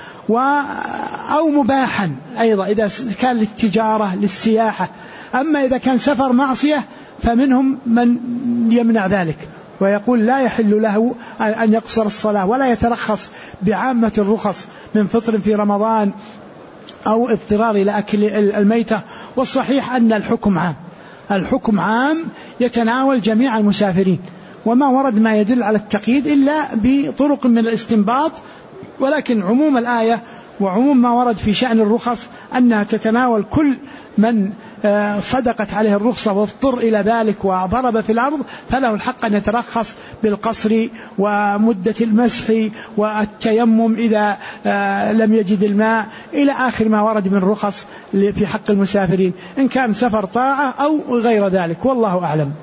أو مباحا أيضا إذا كان للتجارة، للسياحة. أما إذا كان سفر معصية فمنهم من يمنع ذلك ويقول لا يحل له أن يقصر الصلاة ولا يترخص بعامة الرخص من فطر في رمضان أو اضطرار إلى أكل الميتة. والصحيح أن الحكم عام يتناول جميع المسافرين، وما ورد ما يدل على التقييد إلا بطرق من الاستنباط، ولكن عموم الآية وعموم ما ورد في شأن الرخص أنها تتناول كل من صدقت عليه الرخصة واضطر إلى ذلك وضرب في الأرض، فله الحق أن يترخص بالقصر ومدة المسح والتيمم إذا لم يجد الماء، إلى آخر ما ورد من رخص في حق المسافرين إن كان سفر طاعة أو غير ذلك، والله أعلم.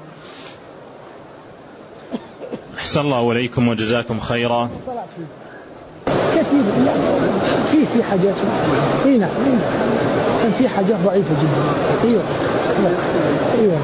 أحسن الله إليكم وجزاكم خيرا. كثير في حاجات هنا كان في حاجات ضعيفة جدا. أيوة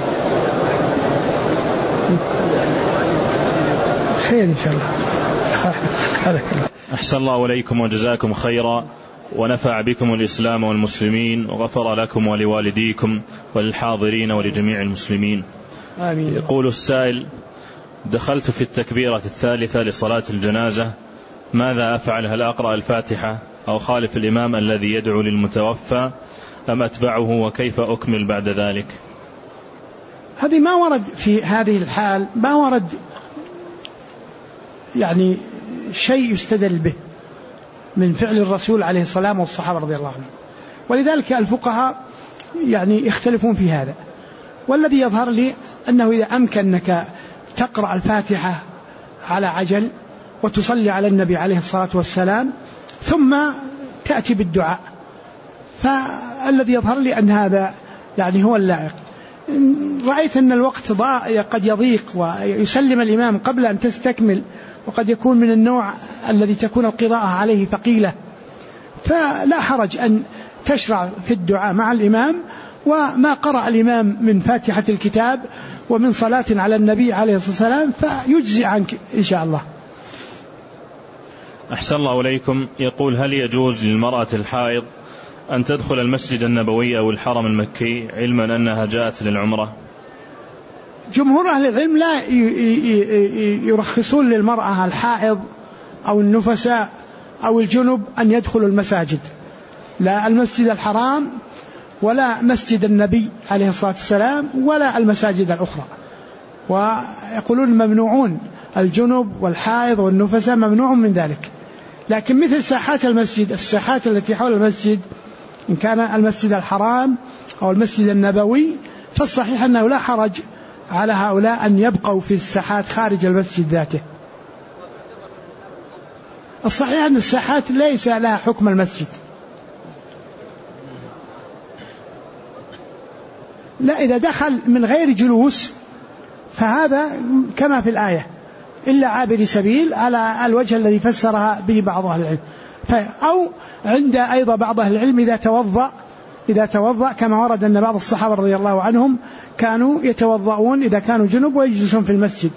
خير إن شاء الله. أحسن الله إليكم وجزاكم خيرا، ونفع بكم الإسلام والمسلمين، وغفر لكم ولوالديكم وللحاضرين ولجميع المسلمين. آمين. يقول السائل: دخلت في التكبيرة الثالثة لصلاة الجنازة، ماذا أفعل؟ هل أقرأ الفاتحة أو خالف الإمام الذي يدعو للمتوفى أم أتبعه؟ وكيف أكمل بعد ذلك؟ هذه ما ورد في هذه الحال، ما ورد يعني شيء يستدل به من فعل الرسول عليه الصلاة والصحابة رضي الله عنهم. ولذلك الفقهاء يعني يختلفون في هذا. والذي يظهر لي أنه إذا أمكنك تقرأ الفاتحة على عجل وتصلي على النبي عليه الصلاة والسلام ثم تأتي بالدعاء، فالذي يظهر لي أن هذا يعني هو اللائق. رأيت أن الوقت قد يضيق ويسلم الإمام قبل أن تستكمل، وقد يكون من النوع الذي تكون القراءة عليه ثقيلة، فلا حرج أن تشرع في الدعاء مع الإمام، وما قرأ الإمام من فاتحة الكتاب ومن صلاة على النبي عليه الصلاة والسلام فيجزي عنك إن شاء الله. أحسن الله إليكم. يقول: هل يجوز للمرأة الحائض أن تدخل المسجد النبوي أو الحرم المكي علما أنها جاءت للعمرة؟ جمهور أهل العلم لا يرخصون للمرأة الحائض أو النفساء أو الجنب أن يدخلوا المساجد، لا المسجد الحرام ولا مسجد النبي عليه الصلاة والسلام ولا المساجد الأخرى، ويقولون ممنوعون، الجنب والحائض والنفساء ممنوع من ذلك. لكن مثل ساحات المسجد، الساحات التي حول المسجد إن كان المسجد الحرام أو المسجد النبوي، فالصحيح أنه لا حرج على هؤلاء أن يبقوا في الساحات خارج المسجد ذاته. الصحيح أن الساحات ليس لها حكم المسجد، لا إذا دخل من غير جلوس فهذا كما في الآية إلا عابر سبيل على الوجه الذي فسرها به بعض أهل العلم. أو عند أيضا بعض أهل العلم إذا توضأ كما ورد أن بعض الصحابة رضي الله عنهم كانوا يتوضؤون إذا كانوا جنب ويجلسون في المسجد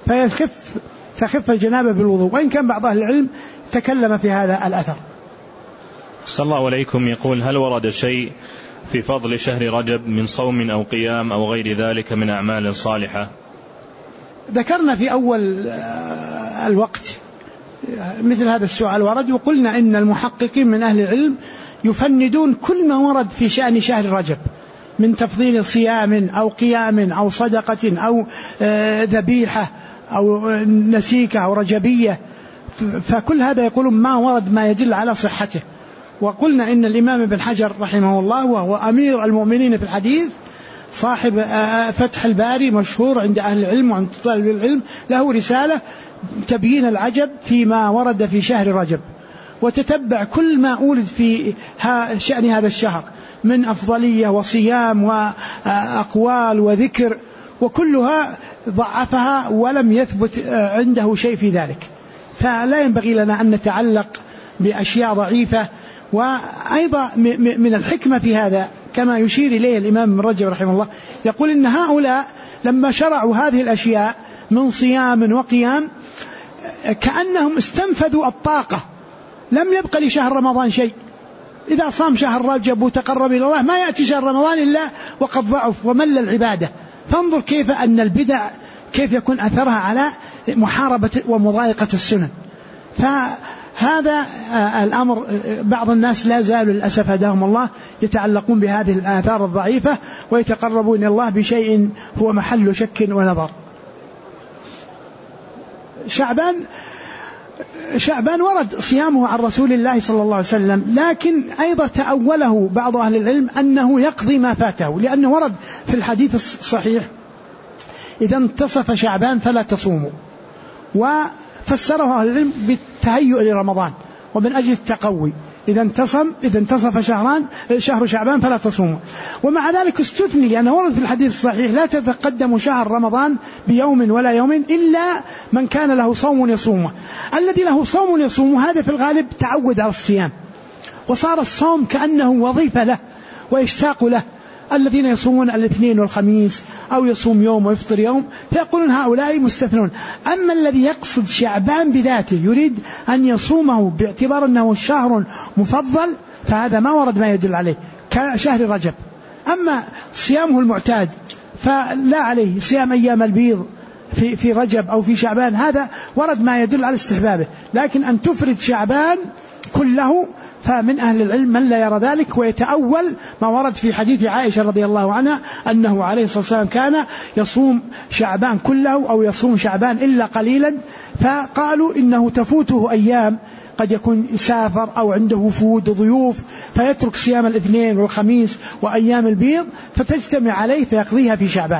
تخف الجنابة بالوضوء، وإن كان بعض أهل العلم تكلم في هذا الأثر. صلى الله عليكم. يقول: هل ورد شيء في فضل شهر رجب من صوم أو قيام أو غير ذلك من أعمال صالحة؟ ذكرنا في أول الوقت مثل هذا السؤال ورد، وقلنا إن المحققين من أهل العلم يفندون كل ما ورد في شأن شهر رجب من تفضيل صيام أو قيام أو صدقة أو ذبيحة أو نسيكة أو رجبية، فكل هذا يقولون ما ورد ما يدل على صحته. وقلنا إن الإمام ابن حجر رحمه الله وهو أمير المؤمنين في الحديث صاحب فتح الباري مشهور عند أهل العلم وعند طالب العلم، له رسالة تبيين العجب فيما ورد في شهر رجب، وتتبع كل ما أولد في شأن هذا الشهر من أفضلية وصيام وأقوال وذكر، وكلها ضعفها ولم يثبت عنده شيء في ذلك. فلا ينبغي لنا أن نتعلق بأشياء ضعيفة. وأيضا من الحكمة في هذا كما يشير إليه الإمام ابن رجب رحمه الله، يقول إن هؤلاء لما شرعوا هذه الأشياء من صيام وقيام كأنهم استنفذوا الطاقة، لم يبق لشهر رمضان شيء. إذا صام شهر رجب وتقرب إلى الله ما يأتي شهر رمضان إلا وقد ضعف ومل العبادة. فانظر كيف أن البدع كيف يكون أثرها على محاربة ومضايقة السنن. فهذا الأمر بعض الناس لا زالوا للأسف هداهم الله يتعلقون بهذه الآثار الضعيفة ويتقربون إلى الله بشيء هو محل شك ونظر. شعبان ورد صيامه عن رسول الله صلى الله عليه وسلم، لكن أيضا تأوله بعض أهل العلم أنه يقضي ما فاته، لأنه ورد في الحديث الصحيح إذا انتصف شعبان فلا تصوموا، وفسره أهل العلم بالتهيؤ لرمضان ومن أجل التقوي، إذا انتصف شهر شعبان فلا تصوموا. ومع ذلك استثني لأنه ورد في الحديث الصحيح لا تتقدم شهر رمضان بيوم ولا يومين إلا من كان له صوم يصومه. الذي له صوم يصومه هذا في الغالب تعود على الصيام وصار الصوم كأنه وظيفة له ويشتاق له. الذين يصومون الاثنين والخميس أو يصوم يوم ويفطر يوم فيقولون هؤلاء مستثنون. أما الذي يقصد شعبان بذاته يريد أن يصومه باعتبار أنه شهر مفضل فهذا ما ورد ما يدل عليه كشهر رجب. أما صيامه المعتاد فلا عليه صيام أيام البيض في رجب أو في شعبان هذا ورد ما يدل على استحبابه، لكن أن تفرد شعبان كله فمن أهل العلم من لا يرى ذلك ويتأول ما ورد في حديث عائشة رضي الله عنها أنه عليه الصلاة والسلام كان يصوم شعبان كله أو يصوم شعبان إلا قليلا، فقالوا إنه تفوته أيام قد يكون سافر أو عنده وفود وضيوف فيترك صيام الاثنين والخميس وأيام البيض فتجتمع عليه فيقضيها في شعبان.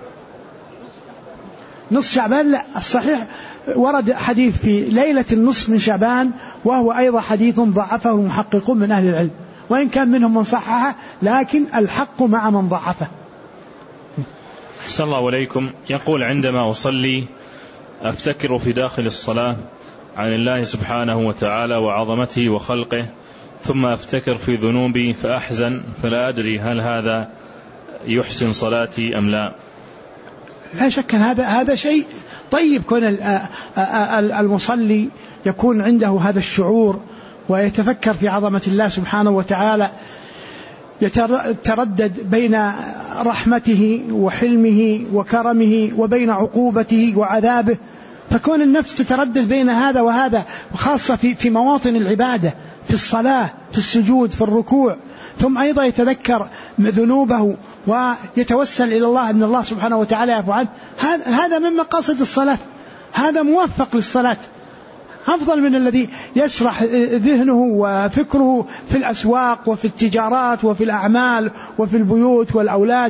نصف شعبان لا، الصحيح ورد حديث في ليلة النصف من شعبان وهو أيضا حديث ضعفه المحققون من أهل العلم، وإن كان منهم من صححه لكن الحق مع من ضعفه. أحسن الله عليكم. يقول عندما أصلي أفتكر في داخل الصلاة عن الله سبحانه وتعالى وعظمته وخلقه، ثم أفتكر في ذنوبي فأحزن، فلا أدري هل هذا يحسن صلاتي أم لا. لا شك هذا شيء طيب، كون المصلي يكون عنده هذا الشعور ويتفكر في عظمة الله سبحانه وتعالى، يتردد بين رحمته وحلمه وكرمه وبين عقوبته وعذابه، فكون النفس تتردد بين هذا وهذا، وخاصة في مواطن العبادة، في الصلاة، في السجود، في الركوع، ثم أيضا يتذكر ذنوبه ويتوسل إلى الله أن الله سبحانه وتعالى يعفو عنه، هذا من مقاصد الصلاة، هذا موفق للصلاة، أفضل من الذي يسرح ذهنه وفكره في الأسواق وفي التجارات وفي الأعمال وفي البيوت والأولاد.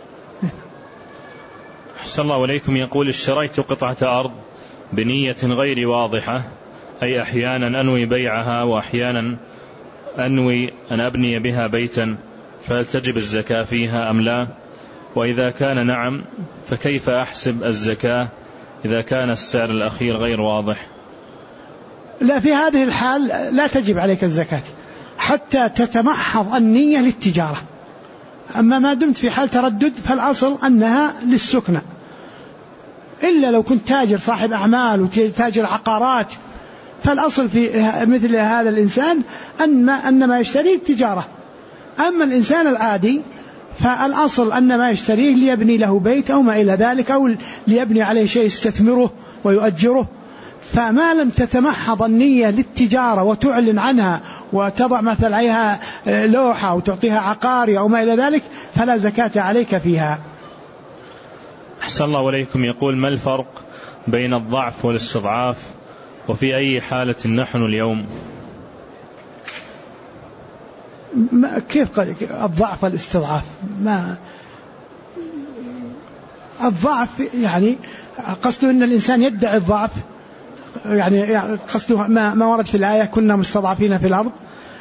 أحسن الله عليكم. يقول اشتريت قطعة أرض بنية غير واضحة، أي أحيانا أنوي بيعها وأحيانا أنوي أن أبني بها بيتا، فهل تجب الزكاة فيها أم لا؟ وإذا كان نعم فكيف أحسب الزكاة إذا كان السعر الأخير غير واضح؟ لا، في هذه الحال لا تجب عليك الزكاة حتى تتمحض النية للتجارة، أما ما دمت في حال تردد فالأصل أنها للسكنة، إلا لو كنت تاجر صاحب أعمال وتاجر عقارات فالأصل في مثل هذا الإنسان أن ما يشتريه التجارة. أما الإنسان العادي فالأصل أن ما يشتريه ليبني له بيت أو ما إلى ذلك، أو ليبني عليه شيء يستثمره ويؤجره، فما لم تتمحض النية للتجارة وتعلن عنها وتضع مثل عليها لوحة وتعطيها عقاري أو ما إلى ذلك فلا زكاة عليك فيها. أحسن الله عليكم. يقول ما الفرق بين الضعف والاستضعاف، وفي أي حالة نحن اليوم؟ كيف الضعف والاستضعاف؟ الضعف يعني قصده أن الإنسان يدعي الضعف، يعني قصده ما ورد في الآية كنا مستضعفين في الأرض،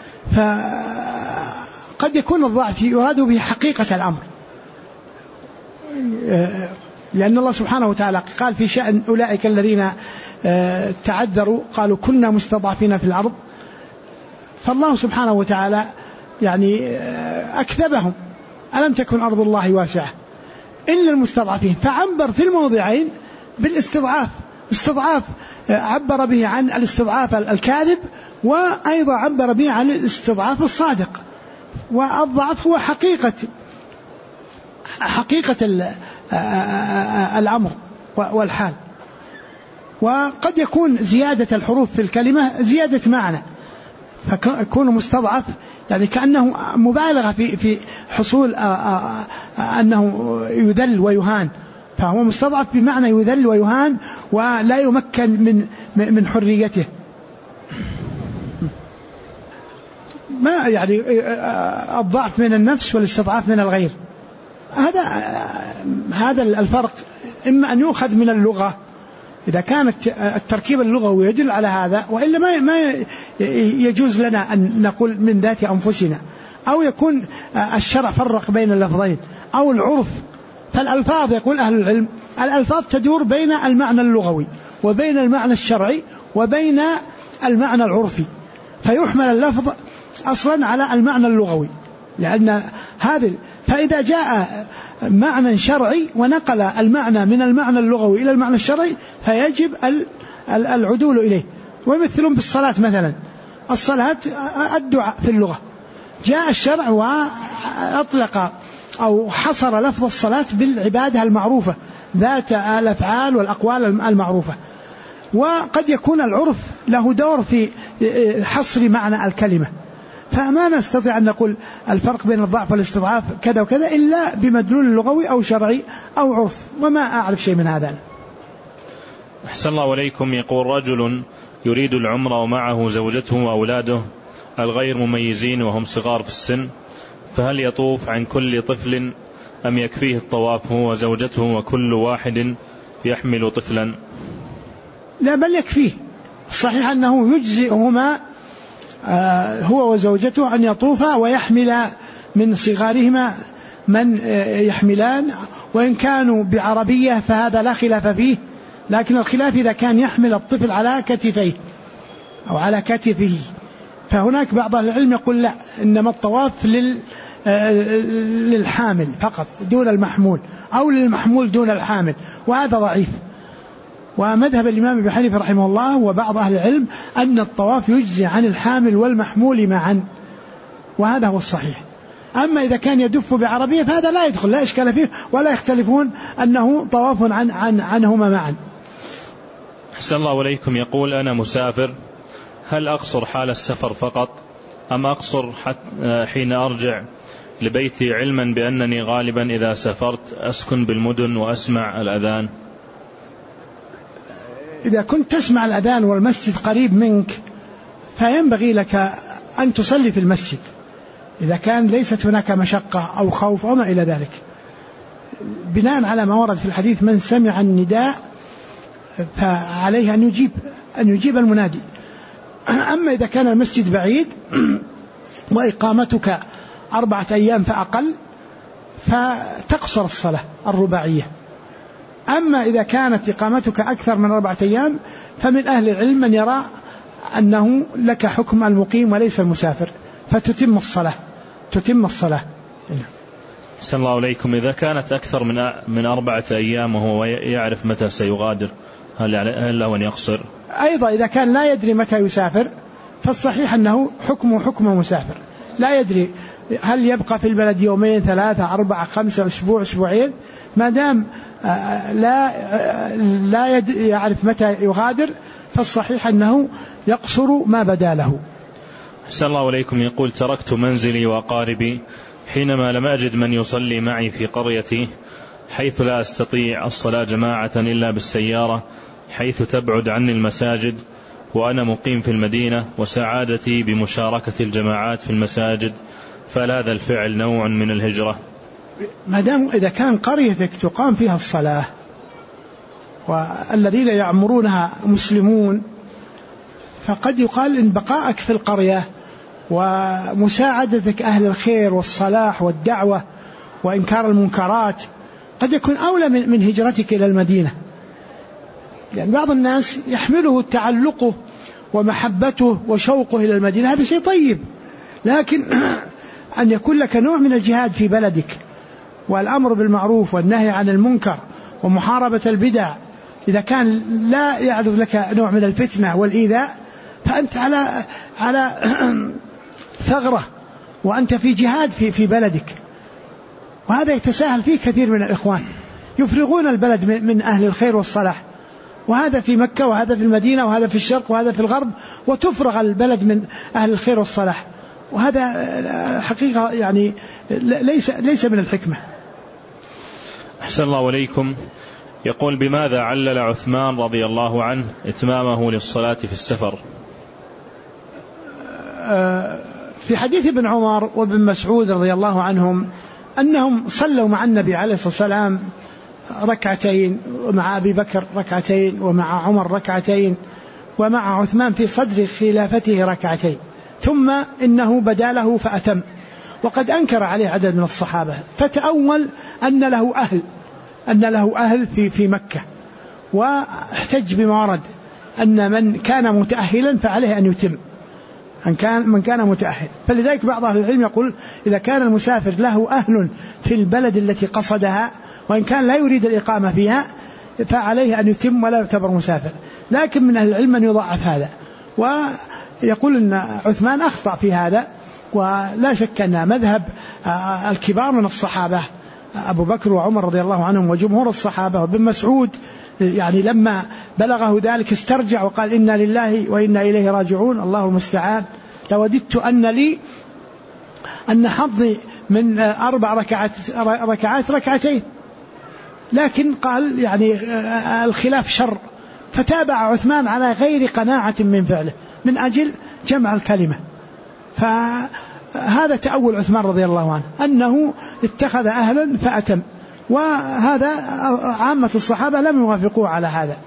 فقد يكون الضعف يراد به حقيقة الأمر، لأن الله سبحانه وتعالى قال في شأن أولئك الذين تعذروا قالوا كنا مستضعفين في الأرض، فالله سبحانه وتعالى يعني أكذبهم، ألم تكن أرض الله واسعة إلا المستضعفين، فعبر في الموضعين بالاستضعاف، استضعاف عبر به عن الاستضعاف الكاذب، وأيضا عبر به عن الاستضعاف الصادق، والضعف هو حقيقة الأمر والحال. وقد يكون زيادة الحروف في الكلمة زيادة معنى، فيكون مستضعف يعني كأنه مبالغة في حصول أنه يذل ويهان، فهو مستضعف بمعنى يذل ويهان ولا يمكن من حريته. ما يعني الضعف من النفس والاستضعاف من الغير، هذا الفرق إما أن يؤخذ من اللغة إذا كانت التركيب اللغوي يدل على هذا، وإلا ما يجوز لنا أن نقول من ذات أنفسنا، أو يكون الشرع فرق بين اللفظين، أو العرف. فالألفاظ يقول أهل العلم الألفاظ تدور بين المعنى اللغوي وبين المعنى الشرعي وبين المعنى العرفي، فيحمل اللفظ أصلا على المعنى اللغوي، لأن هذا فإذا جاء معنى شرعي ونقل المعنى من المعنى اللغوي إلى المعنى الشرعي فيجب العدول إليه. ويمثلون بالصلاة مثلا، الصلاة الدعاء في اللغة، جاء الشرع وأطلق أو حصر لفظ الصلاة بالعبادة المعروفة ذات الأفعال والأقوال المعروفة. وقد يكون العرف له دور في حصر معنى الكلمة، فما نستطيع أن نقول الفرق بين الضعف والاستضعاف كذا وكذا إلا بمدلول لغوي أو شرعي أو عرف، وما أعرف شيء من هذا. أحسن الله إليكم. يقول رجل يريد العمرة ومعه زوجته وأولاده الغير مميزين وهم صغار في السن، فهل يطوف عن كل طفل أم يكفيه الطواف هو وزوجته وكل واحد يحمل طفلا؟ لا، بل يكفيه. صحيح أنه يجزئهما هو وزوجته أن يطوفا ويحمل من صغارهما من يحملان، وإن كانوا بعربية فهذا لا خلاف فيه، لكن الخلاف إذا كان يحمل الطفل على كتفيه أو على كتفه، فهناك بعض أهل العلم يقول لا، إنما الطواف للحامل فقط دون المحمول، أو للمحمول دون الحامل، وهذا ضعيف. ومذهب الإمام أبي حنيفة رحمه الله وبعض أهل العلم أن الطواف يجزي عن الحامل والمحمول معا، وهذا هو الصحيح. أما إذا كان يدف بعربية فهذا لا يدخل، لا إشكال فيه، ولا يختلفون أنه طواف عنهما معا. أحسن الله إليكم. يقول أنا مسافر، هل أقصر حال السفر فقط أم أقصر حين أرجع لبيتي، علما بأنني غالبا إذا سافرت أسكن بالمدن وأسمع الأذان؟ إذا كنت تسمع الأذان والمسجد قريب منك فينبغي لك أن تصلي في المسجد، إذا كان ليست هناك مشقة أو خوف أو ما إلى ذلك، بناء على ما ورد في الحديث من سمع النداء فعليه أن يجيب المنادي. أما إذا كان المسجد بعيد وإقامتك 4 أيام فأقل فتقصر الصلاة الرباعية. أما إذا كانت إقامتك أكثر من 4 أيام فمن أهل العلم من يرى أنه لك حكم المقيم وليس المسافر، فتتم الصلاة. أحسن الله إليكم. إذا كانت أكثر من 4 أيام وهو يعرف متى سيغادر، هل له أن يقصر؟ أيضا إذا كان لا يدري متى يسافر فالصحيح أنه حكم مسافر، لا يدري هل يبقى في البلد 2 3 4 5 أسبوع أسبوعين، ما دام لا يعرف متى يغادر فالصحيح أنه يقصر ما بدا له. أحسن الله إليكم. يقول تركت منزلي وأقاربي حينما لم أجد من يصلي معي في قريتي، حيث لا أستطيع الصلاة جماعة إلا بالسيارة، حيث تبعد عني المساجد، وأنا مقيم في المدينة وسعادتي بمشاركة الجماعات في المساجد، فهل هذا الفعل نوع من الهجرة؟ ما دام إذا كان قريتك تقام فيها الصلاة والذين يعمرونها مسلمون، فقد يقال إن بقائك في القرية ومساعدتك أهل الخير والصلاح والدعوة وإنكار المنكرات قد يكون أولى من هجرتك إلى المدينة. يعني بعض الناس يحمله تعلقه ومحبته وشوقه إلى المدينة، هذا شيء طيب، لكن أن يكون لك نوع من الجهاد في بلدك والأمر بالمعروف والنهي عن المنكر ومحاربة البدع، إذا كان لا يعرض لك نوع من الفتنة والإيذاء فأنت على ثغرة وأنت في جهاد في بلدك. وهذا يتساهل فيه كثير من الإخوان، يفرغون البلد من أهل الخير والصلاح، وهذا في مكة وهذا في المدينة وهذا في الشرق وهذا في الغرب، وتفرغ البلد من أهل الخير والصلاح، وهذا حقيقة يعني ليس من الحكمة. أحسن الله إليكم. يقول بماذا علل عثمان رضي الله عنه إتمامه للصلاة في السفر؟ في حديث ابن عمر وابن مسعود رضي الله عنهم أنهم صلوا مع النبي عليه الصلاة والسلام 2 ومع أبي بكر 2 ومع عمر 2 ومع عثمان في صدر خلافته 2، ثم إنه بدا له فأتم، وقد أنكر عليه عدد من الصحابة، فتأول أن له أهل في مكة، واحتج بما ورد أن من كان متأهلا فعليه أن يتم، من كان متأهل. فلذلك بعض أهل العلم يقول إذا كان المسافر له أهل في البلد التي قصدها وإن كان لا يريد الإقامة فيها فعليه أن يتم ولا يعتبر مسافر، لكن من أهل العلم من يضعف هذا، ويقول أن عثمان أخطأ في هذا، ولا شك أن مذهب الكبار من الصحابة أبو بكر وعمر رضي الله عنهم وجمهور الصحابة وابن مسعود يعني لما بلغه ذلك استرجع وقال إنا لله وإنا إليه راجعون الله المستعان. لوددت أن حظي من 4 ركعات ركعتين، لكن قال يعني الخلاف شر، فتابع عثمان على غير قناعة من فعله من أجل جمع الكلمة. فهذا تأول عثمان رضي الله عنه أنه اتخذ أهلا فأتم، وهذا عامة الصحابة لم يوافقوا على هذا.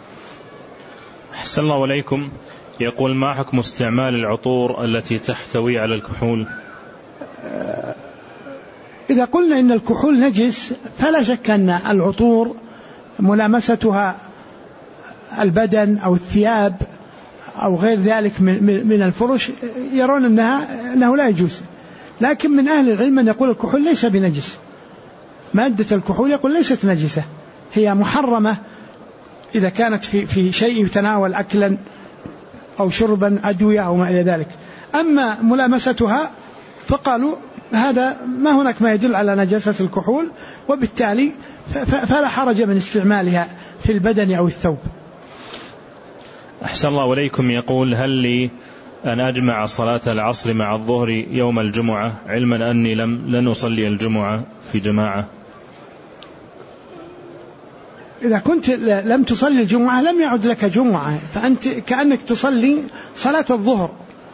أحسن الله إليكم. يقول ما حكم استعمال العطور التي تحتوي على الكحول؟ إذا قلنا إن الكحول نجس فلا شك أن العطور ملامستها البدن أو الثياب أو غير ذلك من الفرش يرون أنه لا يجوز، لكن من أهل العلم من يقول الكحول ليس بنجس، مادة الكحول يقول ليست نجسة، هي محرمة إذا كانت في شيء يتناول أكلا أو شربا أدوية أو ما إلى ذلك. أما ملامستها فقالوا هذا ما هناك ما يدل على نجاسة الكحول، وبالتالي فلا حرج من استعمالها في البدن أو الثوب. أحسن الله إليكم. يقول هل لي أن أجمع صلاة العصر مع الظهر يوم الجمعة علما أني لن أصلي الجمعة في جماعة؟ إذا كنت لم تصلي الجمعة لم يعد لك جمعة، فأنت كأنك تصلي صلاة الظهر.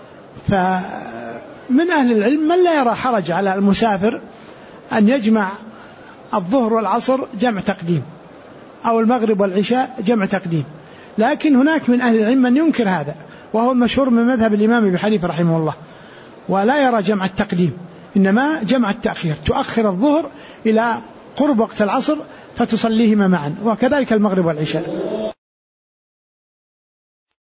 فمن أهل العلم من لا يرى حرج على المسافر أن يجمع الظهر والعصر جمع تقديم، أو المغرب والعشاء جمع تقديم، لكن هناك من أهل العلم من ينكر هذا، وهو المشهور من مذهب الإمام أبي حنيفة رحمه الله، ولا يرى جمع التقديم، إنما جمع التأخير، تؤخر الظهر إلى قرب وقت العصر فتصليهما معا، وكذلك المغرب والعشاء.